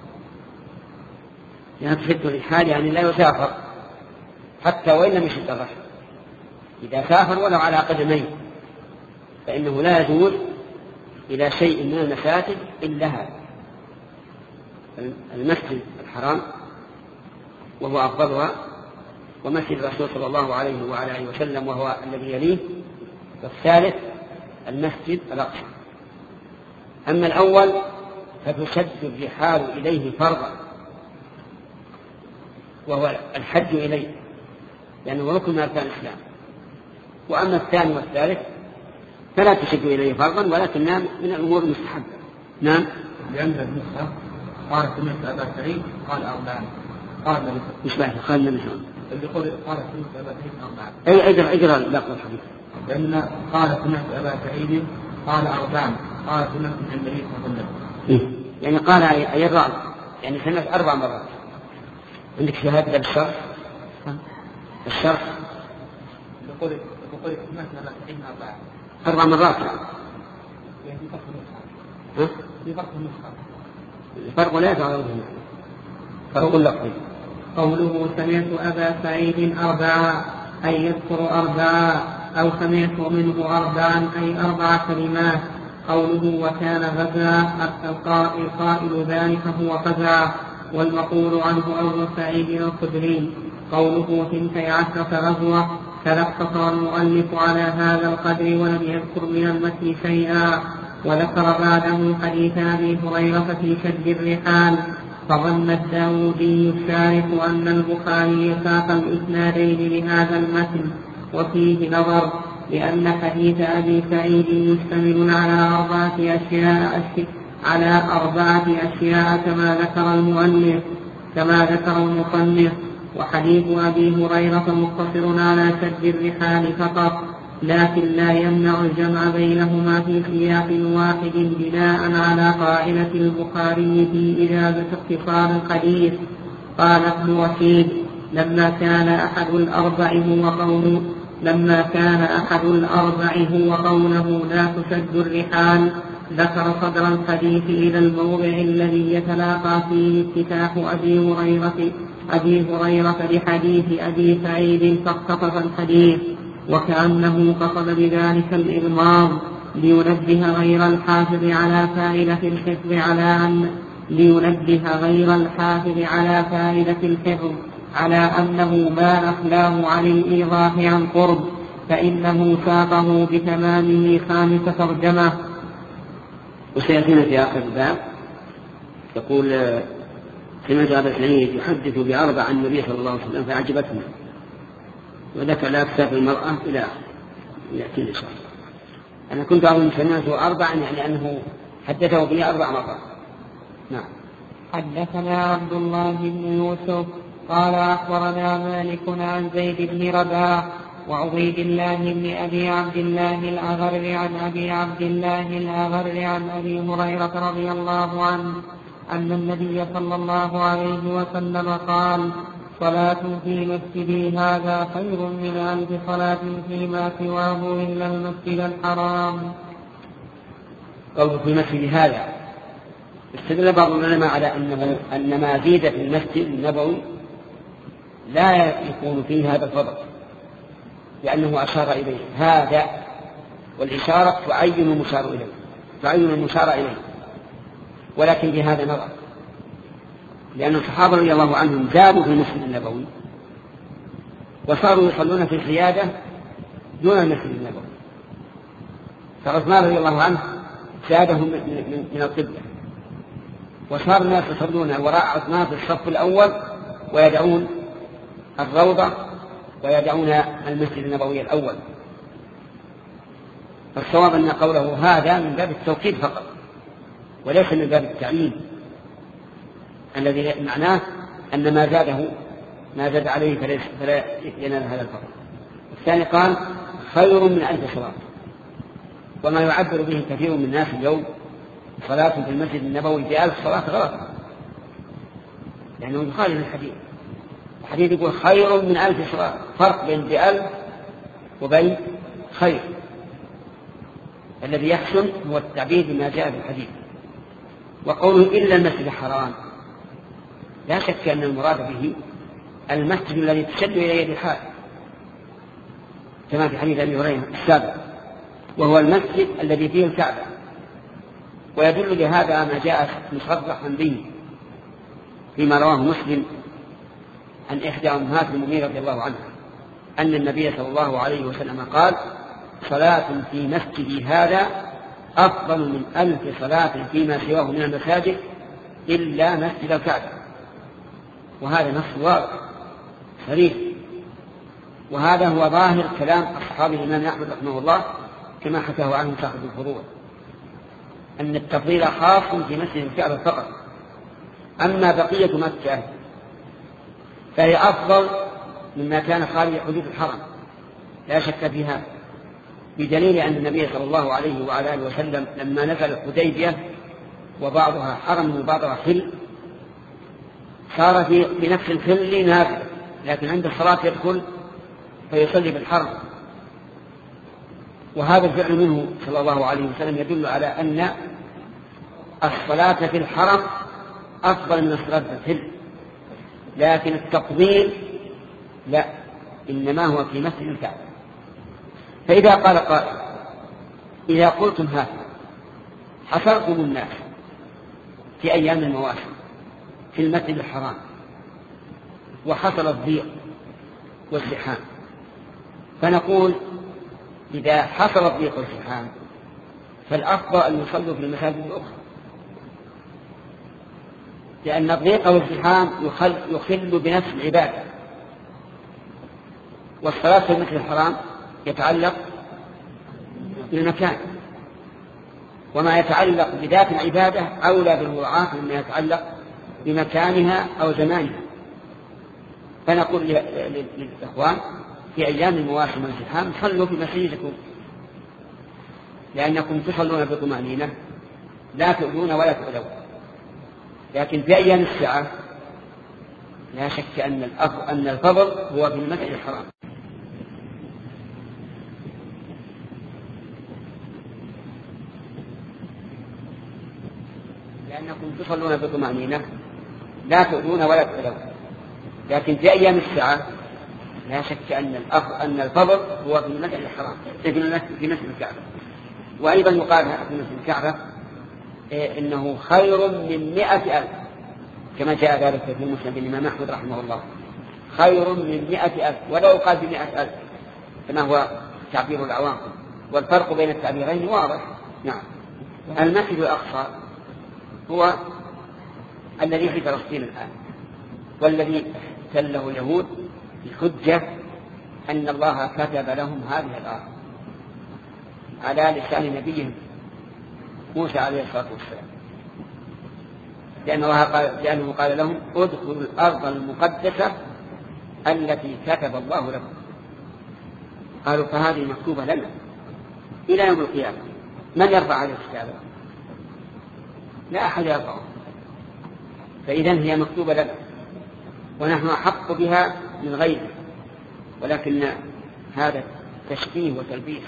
يعني تشد الرحال يعني لا يسافر حتى وإن لم يشد الرحل، إذا سافر ولو على قدمين فإنه لا يجوز إلى شيء من المساجد إلا هذا المسجد الحرام وهو أفضلها، ومسجد الرسول صلى الله عليه وعلى آله وسلم وهو الذي يليه، والثالث المسجد الأقصى. أما الأول فتشد الرحال إليه فرضا وهو الحج إليه لأنه ركن من أركان الإسلام، وأما الثاني والثالث فلا تشد إليه فرضا ولكنها من الأمور المستحبة. نعم. لأن النسخة قال سمعت أبا سعيد قال أربعان قال مش بعد قال النبي صلى الله عليه وسلم اللي قال قال سمعت أبا سعيد أربعان أي أجر أجر باقي الحديث لأن قال سمعت أبا سعيد قال أربعان قال سمعت عن النبي صلى الله عليه وسلم يعني قال أي الرأي يعني سمعت أربع مرات. عندك شهادة بالشرح الشرح يقول يقول سمعت أبا سعيد أربعان أربع مرات يعني في فرق النسخة ها؟ في فرق النسخة الفرق لا يتعارض فرق لفظي. قوله سمعت أبا سعيد أربعا أي يذكر أربعا أو سمعت منه أربعا أي أربع كلمات. قوله وكان غزا القائل ذلك هو غزا والمقول عنه أبو سعيد الخدري. قوله ثنتي عشرة غزوة فلا اقتصر المؤلف على هذا القدر ولم يذكر من المتن شيئا، وذكر بعده حديث أبي هريرة في شد الرحال، فظن الداودي الشارح أن البخاري ساق الإسنادين لهذا المتن، وفيه نظر لأن حديث أبي سعيد مشتمل على أربعة أشياء على أربعة أشياء كما ذكر المؤلف كما ذكر المصنف، وحديث أبي هريرة مقتصر على شد الرحال فقط، لكن لا يمنع الجمع بينهما في سياق واحد بناء على قاعدة البخاري في إجازة اختصار الحديث. قال ابن رشيد لما كان أحد الأربع هو قوله لما كان أحد الأربع هو قوله لا تشد الرحال ذكر صدر الحديث إلى الموضع الذي يتلاقى فيه افتتاح أبي هريرة أبي هريرة لحديث أبي سعيد فاقتطف الحديث، وكأنه قصد بذلك الإغماض لينبه غير الحافظ على فائدة الحفظ على أن لينبه غير الحافظ على فائدة الحفظ على أنه ما نخلاه عن الإيضاح عن قرب، فإنه ساقه بتمامه خامس ترجمة. وسيأتينا في آخر الباب يقول سمعت أبا سعيد يحدث بأربع عن النبي صلى الله عليه وسلم فأعجبتنا، وذكر لا تسافر المرأة إلى يأتي إن شاء الله. أنا كنت أظن سمعته أربعا يعني أنه حدثه به أربع مرات. نعم. حدثنا عبد الله بن يوسف قال أخبرنا مالك عن زيد بن رباح وعبيد الله بن أبي عبد الله الأغر عن أبي عبد الله الأغر عن أبي هريرة رضي الله عنه أن النبي صلى الله عليه وسلم قال صلاة في مسجدي هذا خير من ألف صلاة فيما سواه إلا المسجد الحرام. قوله في مسجد هذا استدل بعض العلماء على أنه أن ما زيد في المسجد النبوي لا يكون فيه هذا الفضل، لأنه أشار إليه هذا، والإشارة تعين المشار إليه تعين المشار إليه ولكن بهذا نظر، لأن الصحابة رضي الله عنهم زادوا في المسجد النبوي وصاروا يصلون في الحيادة دون المسجد النبوي، فعثمان رضي الله عنه زادهم من, من القبلة، وصار الناس يصلون وراء عثمان في الصف الأول ويدعون الروضة ويدعون المسجد النبوي الأول. فالصواب أن قوله هذا من باب التوكيد فقط وليس من باب التعيين، الذي معناه أن ما زاده ما زاد عليه فلا ينال هذا الفضل. الثاني قال خير من ألف صلاة، وما يعبر به كثير من الناس اليوم صلاة في المسجد النبوي بألف صلاة غلط، لأنه يخالف الحديث. الحديث يقول خير من ألف صلاة، فرق بين بألف وبين خير. الذي يحسن هو التعبير بما جاء في الحديث. وقوله إلا المسجد الحرام، لا شك أن المراد به المسجد الذي تشد إلى يد الحاج كما في حديث أبي هريرة السابق، وهو المسجد الذي فيه الكعبة. ويدل لهذا ما جاء مصرحا به فيما رواه مسلم عن إحدى أمهات المؤمنين رضي الله عنها أن النبي صلى الله عليه وسلم قال صلاة في مسجدي هذا أفضل من ألف صلاة فيما سواه من المساجد إلا مسجد الكعبة. وهذا نص واضح صريح، وهذا هو ظاهر كلام أصحاب الإمام أحمد رحمه الله كما حكاه عنه صاحب الفروع، أن التفضيل خاص في مسجد الكعبة فقط. أما بقية مكة فهي أفضل مما كان خارج حدود الحرم، لا شك فيها، بدليل أن النبي صلى الله عليه وعلى آله وسلم لما نزل الحديبية وبعضها حرم وبعضها حل صار في بنفس الحل نافلة، لكن عند الصلاة يدخل فيصلي بالحرم. وهذا الفعل منه صلى الله عليه وسلم يدل على أن الصلاة في الحرم أفضل من الصلاة في الحل، لكن التفضيل لا، إنما هو في مسجد الكعبة. فإذا قال قائل إذا قلتم هذا حصرتم الناس في أيام المواسم في المسجد الحرام وحصل الضيق والزحام، فنقول إذا حصل الضيق والزحام فالأفضل أن يصلوا في المساجد الأخرى، لأن الضيق والزحام يخل, يخل بنفس العبادة، والصلاة في المسجد الحرام يتعلق بالمكان، وما يتعلق بذات العبادة أولى بالمراعاة مما يتعلق بمكانها أو زمانها. فنقول للإخوان في أيام المواسم والزحام صلوا في مساجدكم، لأنكم تصلون بطمأنينة لا تؤذون ولا تؤذون. لكن في أيام الساعة لا شك أن أن الفضل هو في المسجد الحرام. لأنكم تصلون بطمأنينة لا تؤذون ولا تؤذون. لكن في أيام الساعة لا شك أن أن الفضل هو في المسجد الحرام في مسجد الكعبة. وأيضا يقال في مسجد الكعبة إنه خير من مئة ألف كما جاء ذلك في مسند الإمام أحمد رحمه الله، خير من مئة ألف، ولو قال بمئة ألف كما هو تعبير العوام، والفرق بين التعبيرين واضح. نعم. المسجد الأقصى هو الذي في فلسطين الآن، والذي احتله اليهود بحجة أن الله كتب لهم هذه الأرض على لسان نبيهم موسى عليه الصلاة والسلام، لأن الله قال لأنه قال لهم ادخلوا الأرض المقدسة التي كتب الله لكم. قالوا فهذه مكتوبة لنا إلى يوم القيامة، من يرفع هذه الكتابة؟ لا أحد يرفعه، فإذن هي مكتوبة لنا ونحن أحق بها من غيره، ولكن هذا تشبيه وتلبيس،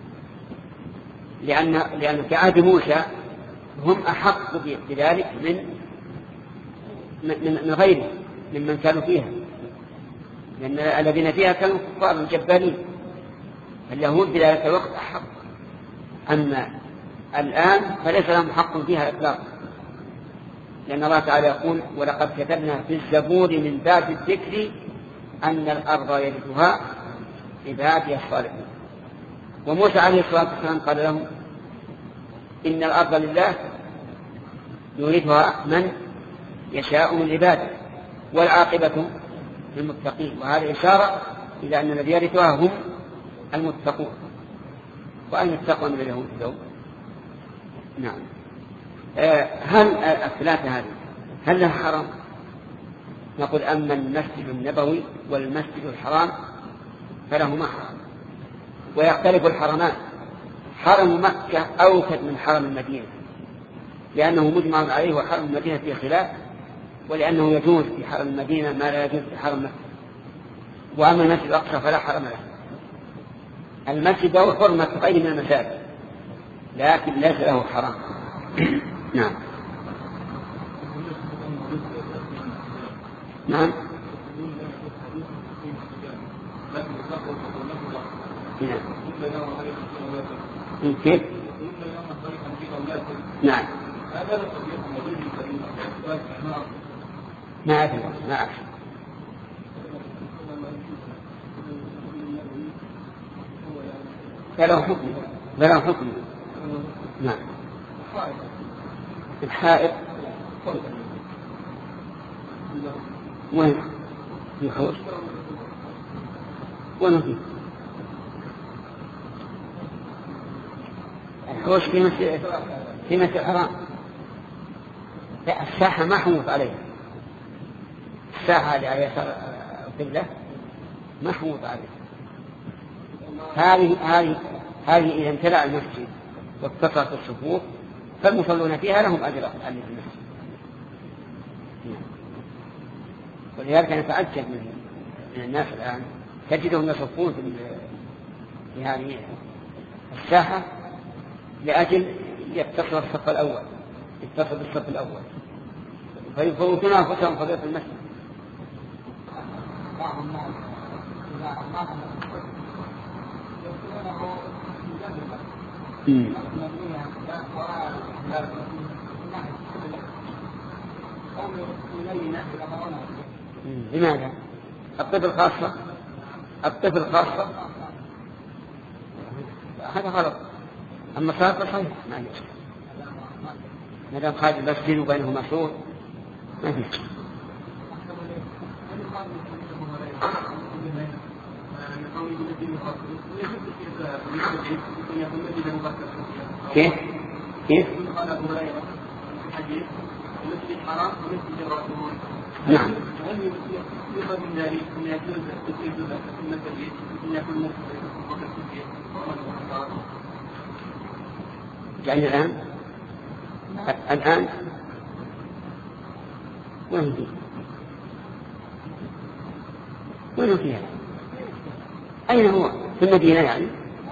لأن لأن في عهد موسى هم أحق بذلك من من من غيره ممن كانوا فيها، لأن الذين فيها كانوا كفار جبارين، اليهود في ذلك الوقت أحق، أما الآن فليس لهم حق فيها إطلاقا، لأن الله تعالى يقول ولقد كتبنا في الزبور من بعد الذكر أن الأرض يرثها عبادي الصالحون. وموسى عليه الصلاة والسلام قال لهم إن الأرض لله يورثها من يشاء من عباده والعاقبة للمتقين، وهذا إشارة إلى أن الذي يرثها هم المتقون. وأين التقوى من اليهود اليوم؟ نعم. هل الثلاثة هذه هل لها حرام؟ نقول أما المسجد النبوي والمسجد الحرام فلهما حرام، ويختلف الحرمان، حرم مكة أوكد من حرم المدينة، لأنه مجمع عليه وحرم المدينة في خلاف، ولأنه يجوز في حرم المدينة ما لا يجوز في حرم مكة. وأما المسجد الأقصى فلا حرم له. المسجد له حرمة غير من المساجد لكن ليس له حرام. نعم نعم كيف؟ نعم ما أدري ما أعرف. فله حكم فله حكم. نعم. الحائط وين يخرج وين فيه الحوش في مسجد في مسجد الحرام. الساحة ما حموت عليها، الساحة اللي على يسار القبلة ما حموت عليها. هذه هذه هذه إذا امتلأ المسجد واتصلت الصفوف فالمصلون فيها لهم أجر اللي في المسجد. ولذلك أنا أتعجب من الناس الآن تجدهم يصفون في هذه الساحة لأجل يتصل الصف الأول يتصل بالصف الأول فيفوتون أنفسهم فضيلة المسجد. لماذا؟ الطفل خاصة الطفل خاصة هذا غلط. أما صار صحيح ما يجوز ما دام خارج المسجد وبينه مسؤول ما يجوز. كيف؟ كيف؟ نعم. يعني الآن الآن وين فيه وين فيها أين هو في المدينة يعني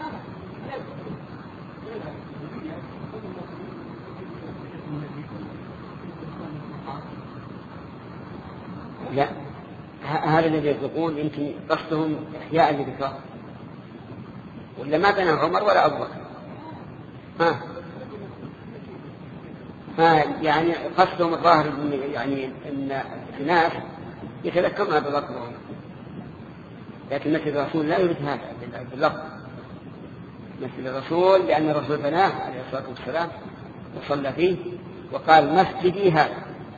لا هذا الذي يقول يمكن قصدهم إحياء لذكره ولا ما بين عمر ولا أبو بكر. ها ها يعني قصدهم الظاهر يعني ان الناس يتذكرون بلفظ عمر لكن مسجد الرسول لا يريد هذا باللفظ. مسجد الرسول لأن الرسول بناه عليه الصلاة والسلام وصلى فيه وقال مسجدي هذا.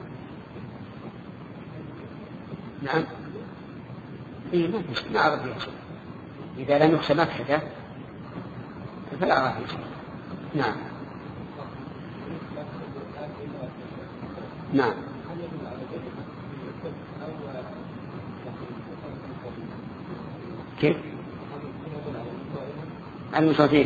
نعم إيه ما فيش ما أعرف فيها شيء إذا لم يخشى مفسدة فلا أعرف فيها شيء. نعم نعم كيف المصاديش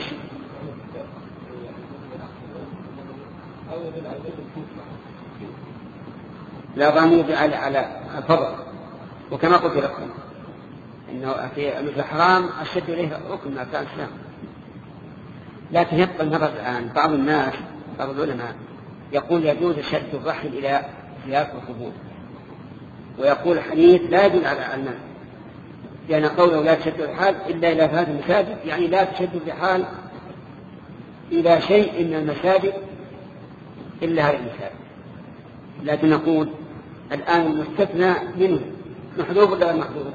لا ضامن على على الفضل وكما قلت لكم انه في مثل الحرام اشد اليه ركن ما كان الاسلام. لكن يبقى النظر الان بعض الناس بعض العلماء يقول يجوز شد الرحل إلى زيارة القبور ويقول الحديث لا يدل على المنع لأن قوله لا تشد الرحال إلا إلى هذه المساجد يعني لا تشد الرحال إلى شيء من المساجد إلا هذه المساجد. لكن نقول الآن المستثنى منه محذوف ولا غير محذوف؟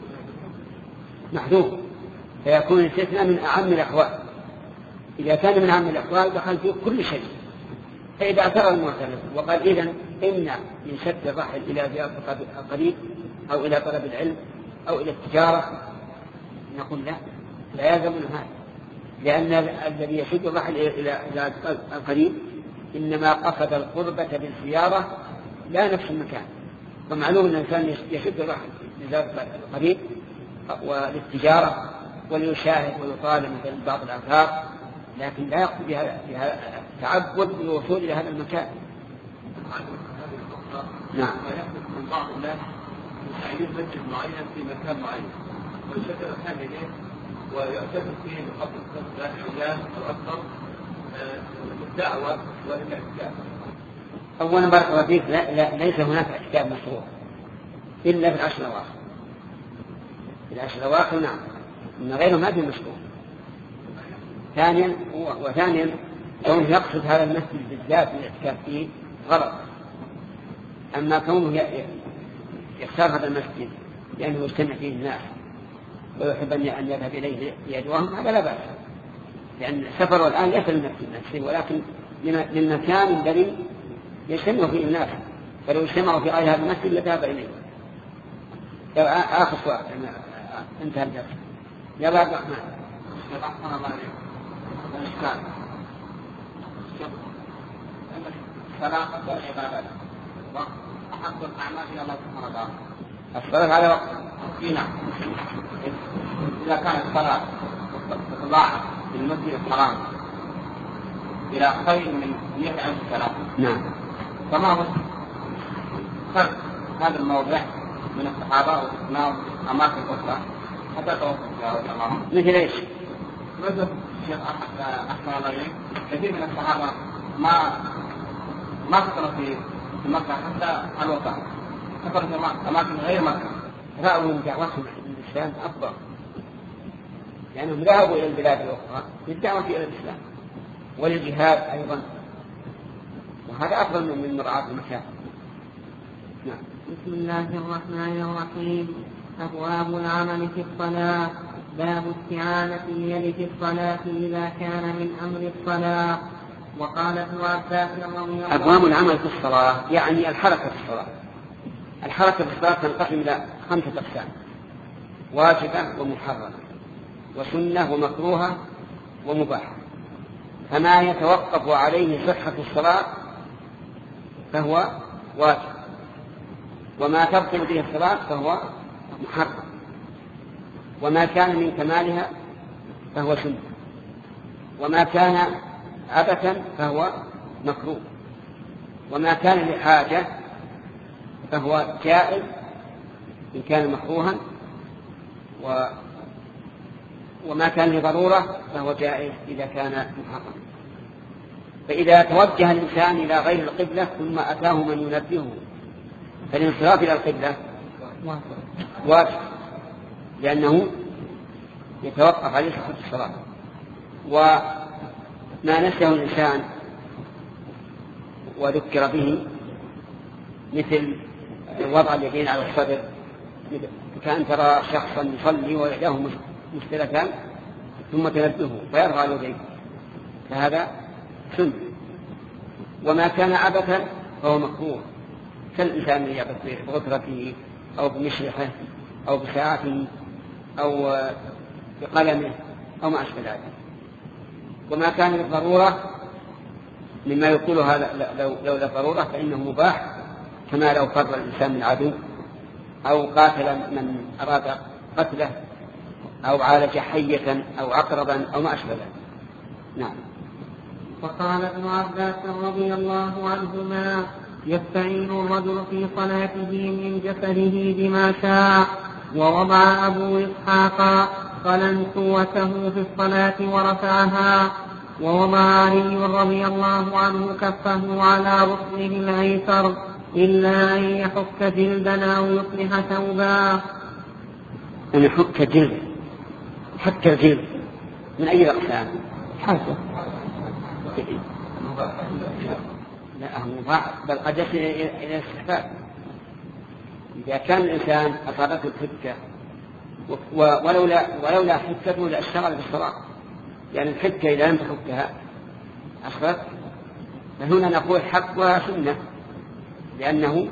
محذوف فيكون الاستثناء من أعم الأحوال. إذا كان من أعم الأحوال دخل فيه كل شيء. فإذا اعترض المعترض وقال إذن إمنع من شد الرحل إلى زيارة القريب أو إلى طلب العلم أو إلى التجارة نقول لا لا يلزم هذا لأن الذي يشد الرحل إلى القريب إنما قصد القربة بالزيارة لا نفس المكان. ومعلوم أن الإنسان يشد الرحل لزيارة القريب وللتجارة وليشاهد ويطالب مثل بعض الآثار لكن لا يقصد بها تعبد بالوصول إلى هذا المكان. نعم. من بعض الناس يعين مسجد معين في مكان معين ويشكل مكان إليه ويعتبر فيه بقدر الصلاة الإعلام أو أكثر الدعوة والاعتكاف. أولا بارك الله فيك، لا لا ليس هناك اعتكاف مشروع إلا في العشر الأواخر. في العشر الأواخر نعم، إن غيره ما في مشروع. ثانيا وثانيا كونه يقصد هذا المسجد بالذات الاعتكاف فيه غلط. أما كونه يختار هذا المسجد لأنه يجتمع فيه الناس ويحب أن يذهب إليه ليدعوهم هذا لا بأس، لأن السفر الآن ليس للمسجد نفسه ولكن للمكان الذي يجتمع فيه الناس، فلو اجتمعوا في غير هذا المسجد لذهب إليه. آخر سؤال انتهى الجلسة. يا بعد الرحمن أحسن الله عليك. الإشكال الصلاة والعبادة وأحب الأعمال إلى الله سبحانه وتعالى. الصلاة على وقت. نعم. إذا كانت الصلاة تتضاعف في المسجد الحرام إلى خير من مئة ألف صلاة. نعم. فما هو فرق هذا الموضع من الصحابة وإسلام أماكن أخرى حتى توصل يا رب الله؟ مثل إيش؟ مثل الشيخ أحسن الله عليك، كثير من الصحابة ما ما سكنوا في مكة حتى الوطن، سكنوا في أماكن غير مكة. رأوا من دعوتهم الإسلام أفضل، لأنهم ذهبوا إلى البلاد الأخرى للدعوة إلى الإسلام وللجهاد أيضا، وهذا أفضل من مراعاة المكان. نعم. بسم الله الرحمن الرحيم. أبواب العمل في الصلاة. باب استعانة اليد في الصلاة إذا كان من أمر الصلاة. وقال ابن عباس رضي الله عنه: أبواب العمل في الصلاة يعني الحركة في الصلاة. الحركة في الصلاة تنقسم إلى خمسة أقسام: واجبة ومحرمة وسنة ومكروهة ومباحة. فما يتوقف عليه صحة الصلاة فهو واجب، وما تبطل به الصلاة فهو محرم، وما كان من كمالها فهو سنة، وما كان عبثا فهو مكروه، وما كان لحاجة فهو جائز إن كان مكروها، و وما كان لضرورة فهو جائز إذا كان محرما. فإذا توجه الإنسان إلى غير القبلة ثم أتاه من ينبهه فالانصراف إلى القبلة واجب، لأنه يتوقف عليه صحة الصلاة. وما نسيه الإنسان وذكر به مثل وضع اليدين على الصدر، كأن ترى شخصا يصلي ويداه مشتركان ثم تنبهه فيرفع يديه، فهذا سنة. وما كان عبثا فهو مكروه، كالإنسان يعبث بغترته أو بمشرحه أو بساعته أو بقلمه أو ما أشبه ذلك. وما كان للضرورة مما يقول هذا لو لولا ضرورة فإنه مباح، كما لو فر الإنسان من عدو أو قاتل من أراد قتله أو عالج حية أو عقربا أو ما أشبه ذلك. نعم. وقال ابن عباس رضي الله عنهما: يستعين الرجل في صلاته من جسده بما شاء. ووضع أبو إسحاق قلنسوته في الصلاة ورفعها. ووضع علي رضي الله عنه كفه على ركنه الأيسر إلا أن يحك جلدا أو يصلح ثوبا. أن يحك جلد، حك الجلد من أي أقسام؟ حاسة لا هو مباح، بل قد يصل إلى الاستحباب. إذا كان الإنسان أصابته الحكة ولولا ولولا حكته لاشتغل بالصلاة، يعني الحكة إذا لم تحكها أصبت، فهنا نقول حكها سنة، لأنه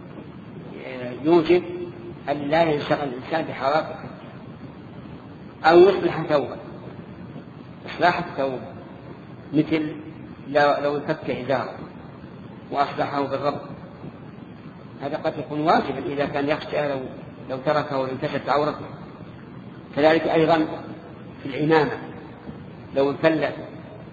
يوجب أن لا ينشغل الإنسان بحرارة الحكة. أو يصلح ثوبا، إصلاح الثوب مثل لو انفك إزاره وأصلحه بالربط، هذا قد يكون واجبا إذا كان يخشى لو, لو تركه وانكشفت عورته. كذلك أيضا في العمامة لو انفلت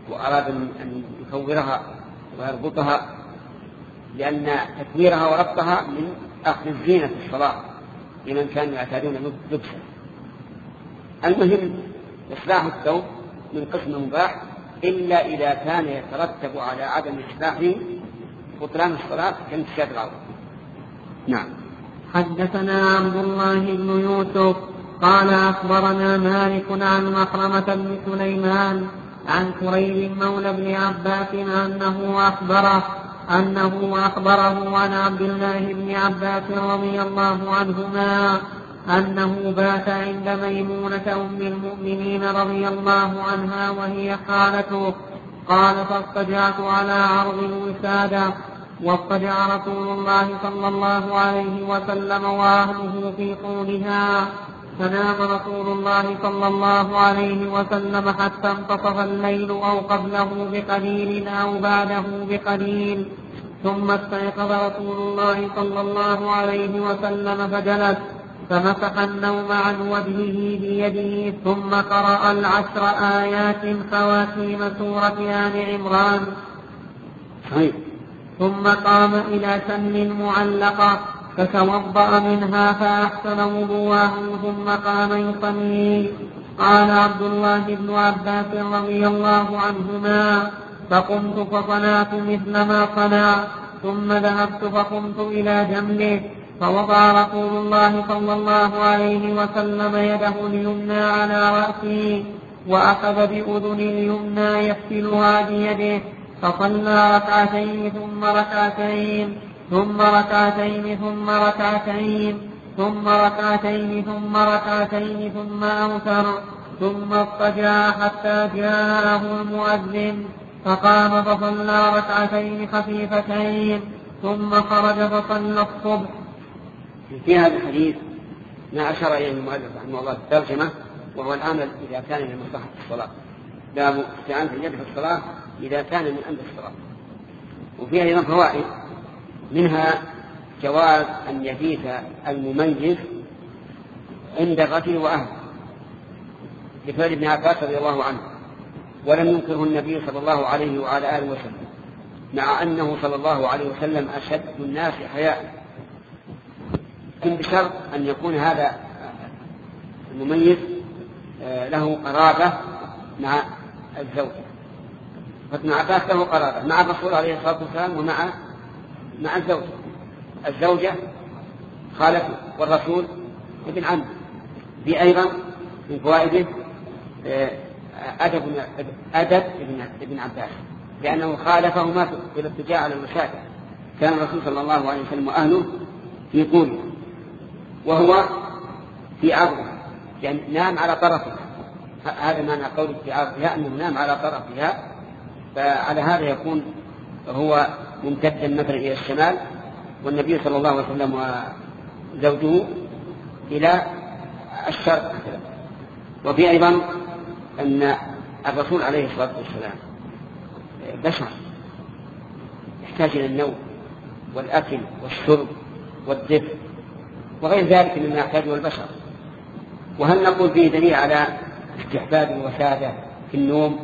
وأراد أن يكورها ويربطها، لأن تكويرها وربطها من أخذ الزينة في الصلاة لمن كانوا يعتادون لبسه. المهم إصلاح الثوب من قسم مباح إلا إذا كان يترتب على عدم إصلاحه بطلان الصلاة كانكشاف العورة. نعم. حدثنا عبد الله بن يوسف قال أخبرنا مالك عن مخرمة بن سليمان عن كريب مولى بن عباس أنه أخبره أنه أخبره عن عبد الله بن عباس رضي الله عنهما أنه بات عند ميمونة أم المؤمنين رضي الله عنها وهي خالته. قال فاضطجعت على عرض الوسادة واضطجع رسول الله صلى الله عليه وسلم وأهله في طولها، فنام رسول الله صلى الله عليه وسلم حتى انتصف الليل أو قبله بقليل أو بعده بقليل، ثم استيقظ رسول الله صلى الله عليه وسلم فجلس فمسح النوم عن وجهه بيده ثم قرأ العشر آيات خواتيم سورة آل عمران. ثم قام إلى سن معلقة فتوضأ منها فأحسن وضوءه ثم قام يصلي. قال عبد الله بن عباس رضي الله عنهما فقمت فصنعت مثل ما صنع، ثم ذهبت فقمت إلى جنبه فوضع رسول الله صلى الله عليه وسلم يده اليمنى على رأسي وأخذ بأذن اليمنى يغسلها بيده، فصلى ركعتين ثم ركعتين ثم ركعتين ثم ركعتين ثم ركعتين ثم ركعتين ثم أوتر، ثم اضطجع حتى جاءه المؤذن فقام فصلى ركعتين خفيفتين ثم خرج فصلى الصبح. في هذا الحديث ما أشار إليه المؤلف رحمه الله الترجمة، وهو العمل إذا كان من مصلحة الصلاة، باب استعانة اليد في الصلاة إذا كان من أمر الصلاة. وفيها أيضا فوائد، منها جواز أن يبيت المميز عند الرجل وأهله لفعل ابن عباس رضي الله عنه، ولم ينكره النبي صلى الله عليه وعلى آله وسلم، مع أنه صلى الله عليه وسلم أشد الناس حياء، لكن بشرط أن يكون هذا المميز له قرابة مع الزوجة. فابن عباس له قرابة مع الرسول عليه الصلاة والسلام ومع مع الزوجة. الزوجة خالته والرسول ابن عمه. في أيضا من فوائده أدب أدب ابن عباس، لأنه خالفهما في الاتجاه على المشاكل. كان الرسول صلى الله عليه وسلم وأهله في طوله وهو في عرضه، يعني نام على طرفه. هذا معنى قول في عرضها، أنه نام على طرفها، فعلى هذا يكون هو ممتدا مثلا إلى الشمال، والنبي صلى الله عليه وسلم وزوجه إلى الشرق. وفي أيضا أن الرسول عليه الصلاة والسلام بشر يحتاج إلى النوم والأكل والشرب والدفء وغير ذلك مما يحتاجه البشر. وهل نقول فيه دليل على استحباب الوسادة في النوم،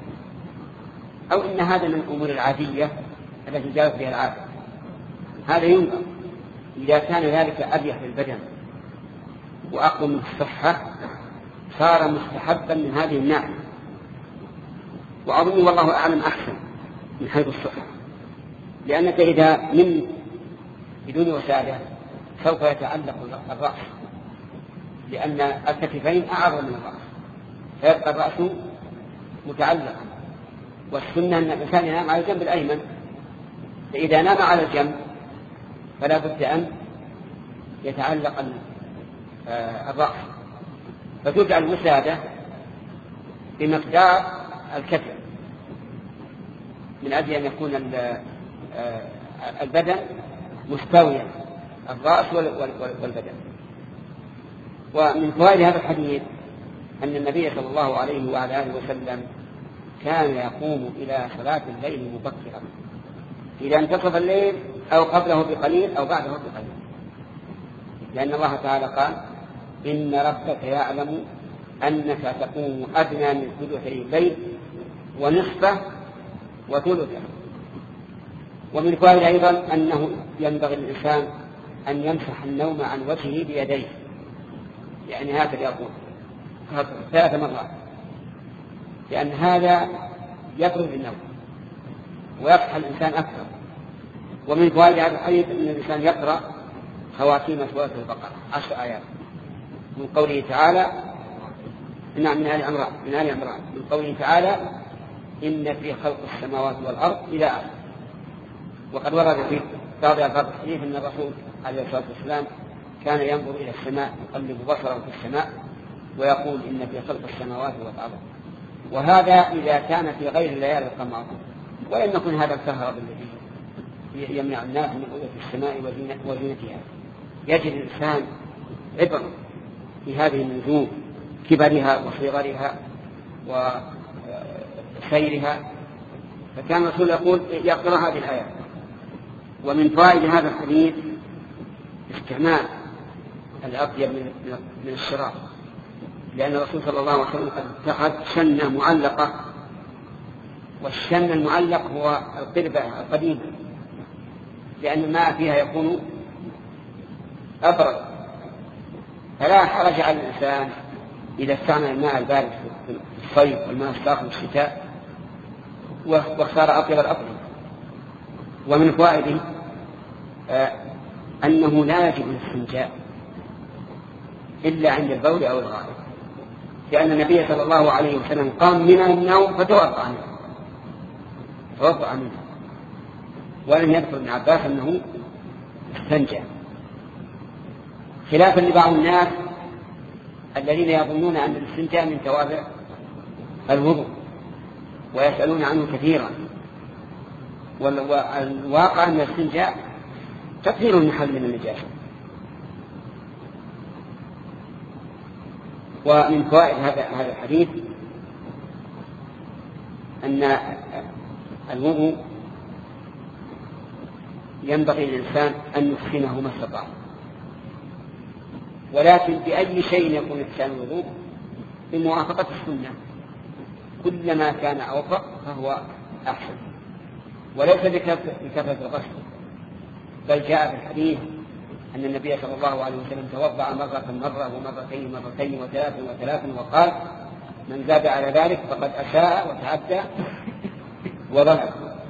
أو إن هذا من الأمور العادية التي جاءت بها العادة؟ هذا ينظر إذا كان ذلك أريح للبدن وأقوى من الصحة صار مستحبا من هذه الناحية، وأظن والله أعلم أحسن من حيث الصحة، لأنك إذا من بدون وسادة سوف يتعلق الرأس، لأن الكتفين أعظم من الرأس فيبقى الرأس متعلقا. والسنة أن الإنسان ينام على الجنب الأيمن، فإذا نام على الجنب فلا بد أن يتعلق الرأس، فتجعل الوسادة بمقدار الكتف من أجل أن يكون البدن مستويا، الرأس والبدن. ومن فوائد هذا الحديث أن النبي صلى الله عليه وعلى آله وسلم كان يقوم إلى صلاة الليل مبكرا إذا انتصف الليل أو قبله بقليل أو بعده بقليل، لأن الله تعالى قال إن ربك يعلم أنك تقوم أدنى من ثلثي الليل ونصفه وثلثه. ومن فوائد أيضا أنه ينبغي للإنسان أن يمسح النوم عن وجهه بيديه، يعني هكذا يقول ثلاث مرات، لأن هذا يطرد النوم ويصحى الإنسان أكثر. ومن فوائد هذا الحديث أن الإنسان يقرأ خواتيم سورة البقرة عشر آيات من قوله تعالى، نعم من آل عمران من آل عمران من قوله تعالى إن في خلق السماوات والأرض إلى آخره. وقد ورد في بعض ألفاظ الحديث أن الرسول عليه الصلاة والسلام كان ينظر إلى السماء يقلب بصره في السماء ويقول إن في خلق السماوات والأرض. وهذا إذا كان في غير ليالي القمر، وإن يكن هذا الكهرب الذي يمنع الناس من رؤية السماء وزينتها. يجد الإنسان عبر في هذه النجوم كبرها وصغرها وسيرها، فكان الرسول يقول يقرأ هذه الآيات. ومن فوائد هذا الحديث استعمال الأطيب من الشراب، لأن الرسول صلى الله عليه وسلم قد اتخذ شنة معلقة، والشن المعلق هو القربة القديمة، لأن الماء فيها يكون أبرد، فلا حرج على الإنسان إذا استعمل الماء البارد في الصيف والماء الساخن في الشتاء واختار أطيب الأطيب. ومن فوائده آه أنه لا يجب الاستنجاء إلا عند البول أو الغائط، لأن النبي صلى الله عليه وسلم قام من النوم فتوضأ منه توضأ منه ولم يذكر ابن عباس أنه استنجى، خلافا لبعض الناس الذين يظنون أن الاستنجاء من توابع الوضوء ويسألون عنه كثيرا. والواقع أن الاستنجاء تطهير المحل من النجاسة. ومن فوائد هذا هذا الحديث أن الوضوء ينبغي للإنسان أن يحسنه ما استطاع، ولكن بأي شيء يكون إحسان الوضوء بموافقة السنة، كلما كان أوفق فهو أحسن، وليس بكثرة الغسل. بل جاء في الحديث أن النبي صلى الله عليه وسلم توضأ مرة مرة ومرتين مرتين وثلاث وثلاث وقال من زاد على ذلك فقد أساء وتعدى وظلم.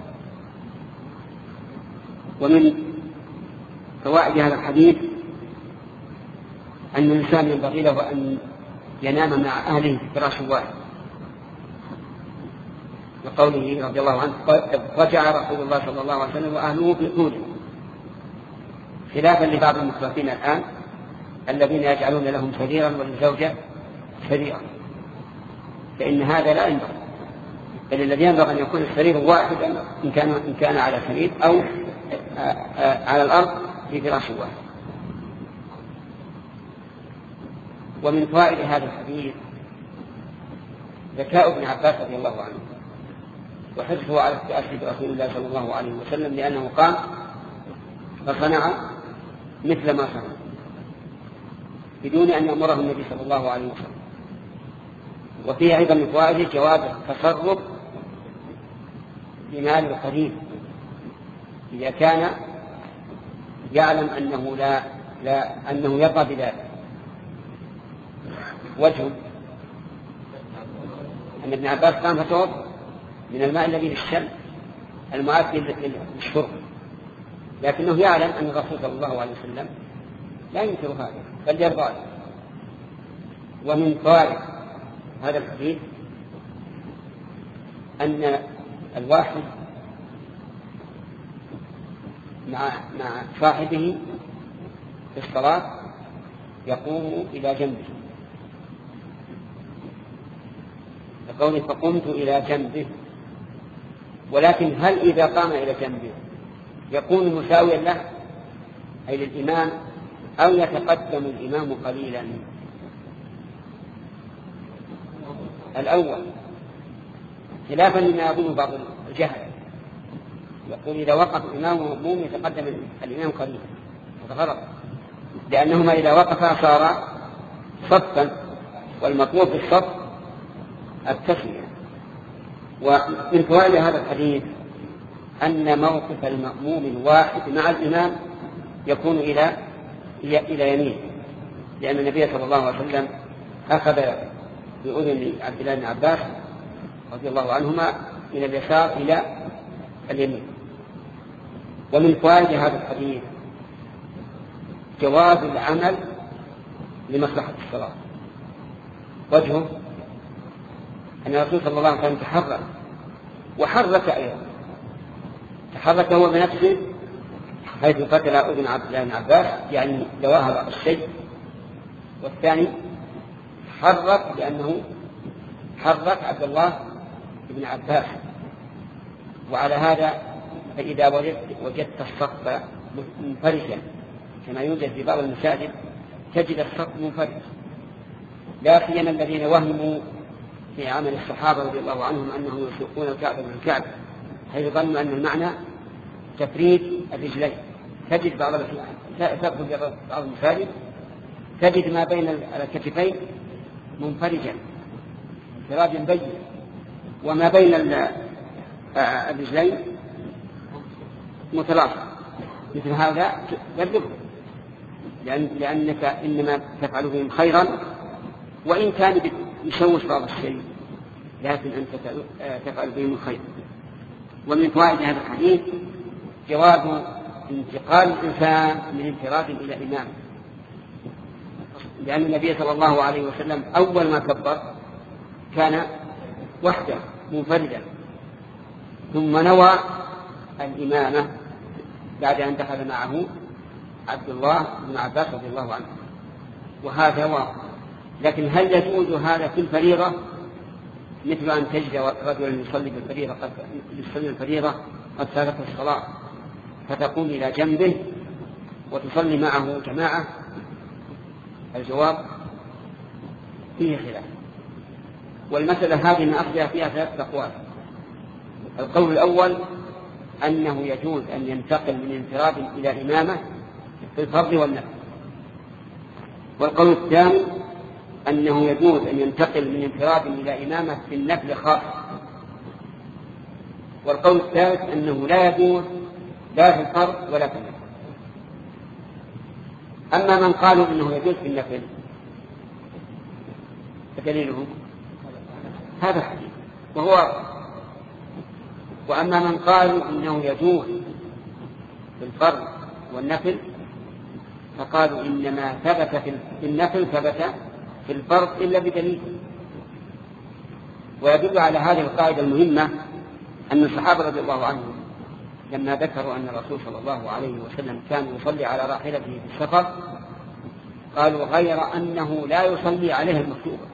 ومن فوائد هذا الحديث أن الإنسان ينبغي له أن ينام مع أهله في فراش واحد، وقوله رضي الله عنه رجع رسول الله صلى الله عليه وسلم وأهله في طوله، خلافا لبعض المخلصين الآن الذين يجعلون لهم سريرا وللزوجة سريرا، فإن هذا لا ينبغي، بل الذي ينبغي أن يكون السرير واحدا إن كان, إن كان على سرير أو على الأرض في فراش واحد. ومن فوائد هذا الحديث ذكاء ابن عباس رضي الله عنه وحرصه على التأسي برسول الله صلى الله عليه وسلم، لأنه قام فصنع مثل ما صنع بدون أن يأمره النبي صلى الله عليه وسلم. وفيه أيضا من فوائد جواز التصرف بمال القريب إذا كان يعلم أنه لا لا أنه يرضى بذلك. وجه أن ابن عباس قام فتوضأ من الماء الذي للشرب المعد للشرب، لكنه يعلم أن الرسول صلى الله عليه وسلم لا ينكر هذا بل يرضى. ومن فوائد هذا الحديث أن الواحد مع مع صاحبه في الصلاة يقوم إلى جنبه، فقوله فقمت إلى جنبه، ولكن هل إذا قام إلى جنبه يكون مساويا له أي للإمام أو يتقدم الإمام قليلا؟ الأول خلافا لما يظن بعض الجهل، يقول إذا وقف الإمام ومأموم يتقدم الإمام قليلا، هذا غلط، لأنهما إذا وقفا صار صفا، والمطلوب في الصف التسوية. ومن فوائد هذا الحديث أن موقف المأموم الواحد مع الإمام يكون إلى إلى يمين، لأن النبي صلى الله عليه وسلم أخذ بأذن عبد الله بن عباس رضي الله عنهما من اليسار إلى اليمين. ومن فوائد هذا الحديث جواز العمل لمصلحة الصلاة. وجهه أن الرسول صلى الله عليه وسلم تحرك وحرك أيضا، تحرك هو بنفسه حيث قتل أذن عبد الله بن عباس يعني دواها الشيء، والثاني حرك لأنه حرك عبد الله بن عباس. وعلى هذا فإذا وجدت, وجدت الصف منفرجا كما يوجد في بعض المساجد تجد الصف منفرج، لا سيما الذين وهموا في عمل الصحابة رضي الله عنهم أنهم يسوقون الكعبة من الكعبة، حيث ظنوا أن المعنى تفريد الرجلين. تجد بعض تدخل بعض المساجد تجد ما بين الكتفين منفرجا انفراجا بين، وما بين الرجلين متلاصق. مثل هذا يبلغ، لأن لأنك إنما تفعل بهم خيرا وإن كان يشوش بعض الشيء، لكن أنت تفعل بهم الخير. ومن فوائد هذا الحديث جواز انتقال الإنسان من انفراد إلى إمام، لأن النبي صلى الله عليه وسلم أول ما كبر كان وحده منفردا، ثم نوى الإمامة بعد أن دخل معه عبد الله بن عباس رضي الله عنه، وهذا واقع. لكن هل يجوز هذا في الفريضة؟ مثل أن تجد رجلا يصلي بالفريضة قد يصلي الفريضة قد فاتت الصلاة فتقوم إلى جنبه وتصلي معه جماعة. الجواب فيه خلاف، والمسألة هذه من أصلها فيها ثلاثة أقوال. القول الأول أنه يجوز أن ينتقل من انفراد إلى إمامة في الفرض والنفل، والقول الثاني أنه يجوز أن ينتقل من انفراد إلى إمامة في النفل خاصة، والقول الثالث أنه لا يجوز لا في الفرض ولا في النفل. أما من قالوا أنه يجوز في النفل فدليلهم هذا الحديث وهو، وأما من قالوا أنه يجوز في الفرض والنفل فقالوا إنما ثبت في النفل ثبت في الفرض إلا بدليل. ويدل على هذه القاعدة المهمة أن الصحابة رضي الله عنهم لما ذكروا أن الرسول صلى الله عليه وسلم كان يصلي على راحلته في السفر قالوا غير أنه لا يصلي عليها المكتوبة،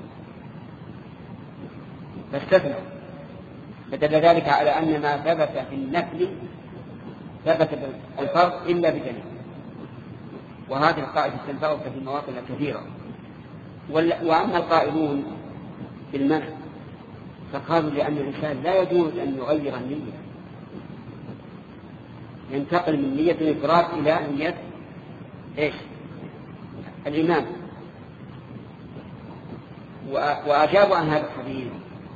فاستثنى، فدل ذلك على أن ما ثبت في النفل ثبت في الفرض إلا بدليل. وهذه القاعدة تنفعك في مواطن كثيرة. وأما القائلون بالمنع فقالوا لأن الإنسان لا يجوز أن يغير النية، ينتقل من نية الإفراد إلى نية إيش؟ الإمام. وأجابوا عن هذا الحديث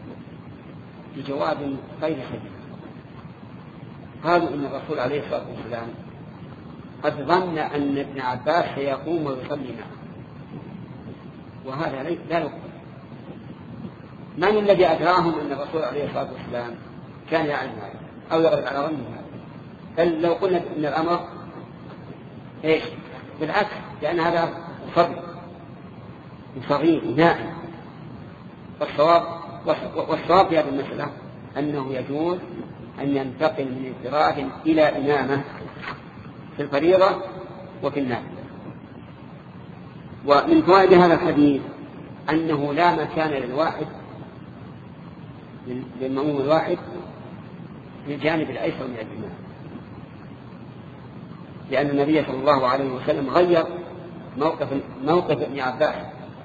بجواب غير سليم. قالوا إن الرسول عليه الصلاة والسلام قد ظن أن ابن عباس سيقوم ويصلي معه، وهذا لا يقبل. من الذي أدراهم أن الرسول عليه الصلاة والسلام كان يعلم هذا أو يغلب على ظنه هذا؟ بل لو قلنا أن الأمر إيش؟ بالعكس، لأن هذا فضل صغير نائم. والصواب والصواب في هذه المسألة أنه يجوز أن ينتقل من انفراد إلى إمامة في الفريضة وفي النافلة. ومن فوائد هذا الحديث أنه لا مكان للواحد للمأموم الواحد في الجانب الأيسر من الإمام، لأن النبي صلى الله عليه وسلم غير موقف موقف ابن عباس.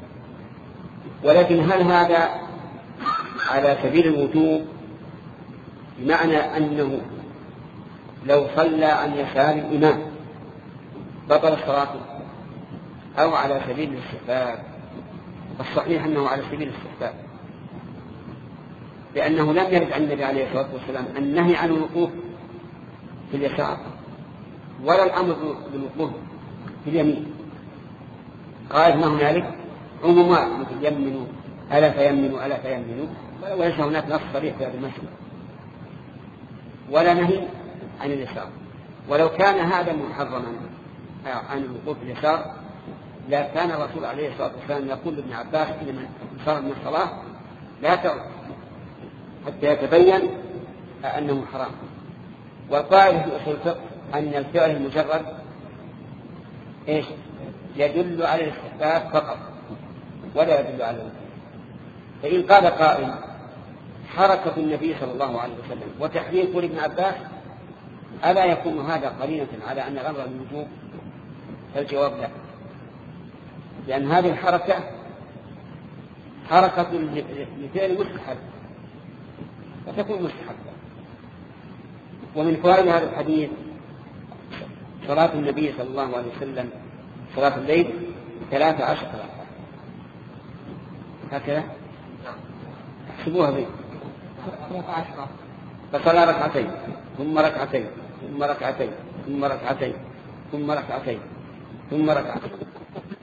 ولكن هل هذا على سبيل الوجوب بمعنى أنه لو صلى عن يسار الإمام بطل صلاته، أو على سبيل الاستحباب؟ الصحيح أنه على سبيل الاستحباب، لأنه لم يرد عن النبي عليه الصلاة والسلام النهي عن الوقوف في اليسار ولا الأمر بالوقوف في اليمين. قال ما هنالك عمومات مثل يمنوا ألا فيمنوا ألا فيمنوا، وليس هناك نص صريح في هذا المسألة ولا نهي عن اليسار. ولو كان هذا محرما عن الوقوف في اليسار لا كان الرسول عليه الصلاة والسلام يقول لابن عباس لمن انصرف من الصلاة لا تعد حتى يتبين أنه حرام. والقاعدة في أصول الفقه أن الفعل المجرد إيش يدل على الاستحباب فقط ولا يدل على الوجوب. فإن قال قائل حركة النبي صلى الله عليه وسلم وتحريك لابن عباس ألا يكون هذا قرينة على أن الأمر بالوجوب؟ فالجواب لا، لأن هذه الحركة حركة لفعل مستحب فتكون مستحبة. ومن فوائد هذا الحديث صلاة النبي صلى الله عليه وسلم صلاة الليل ثلاثة عشر ركعة هكذا احسبوها بي فصلى ركعتين ثم ركعتين ثم ركعتين ثم ركعتين ثم ركعتين ثم ركعتين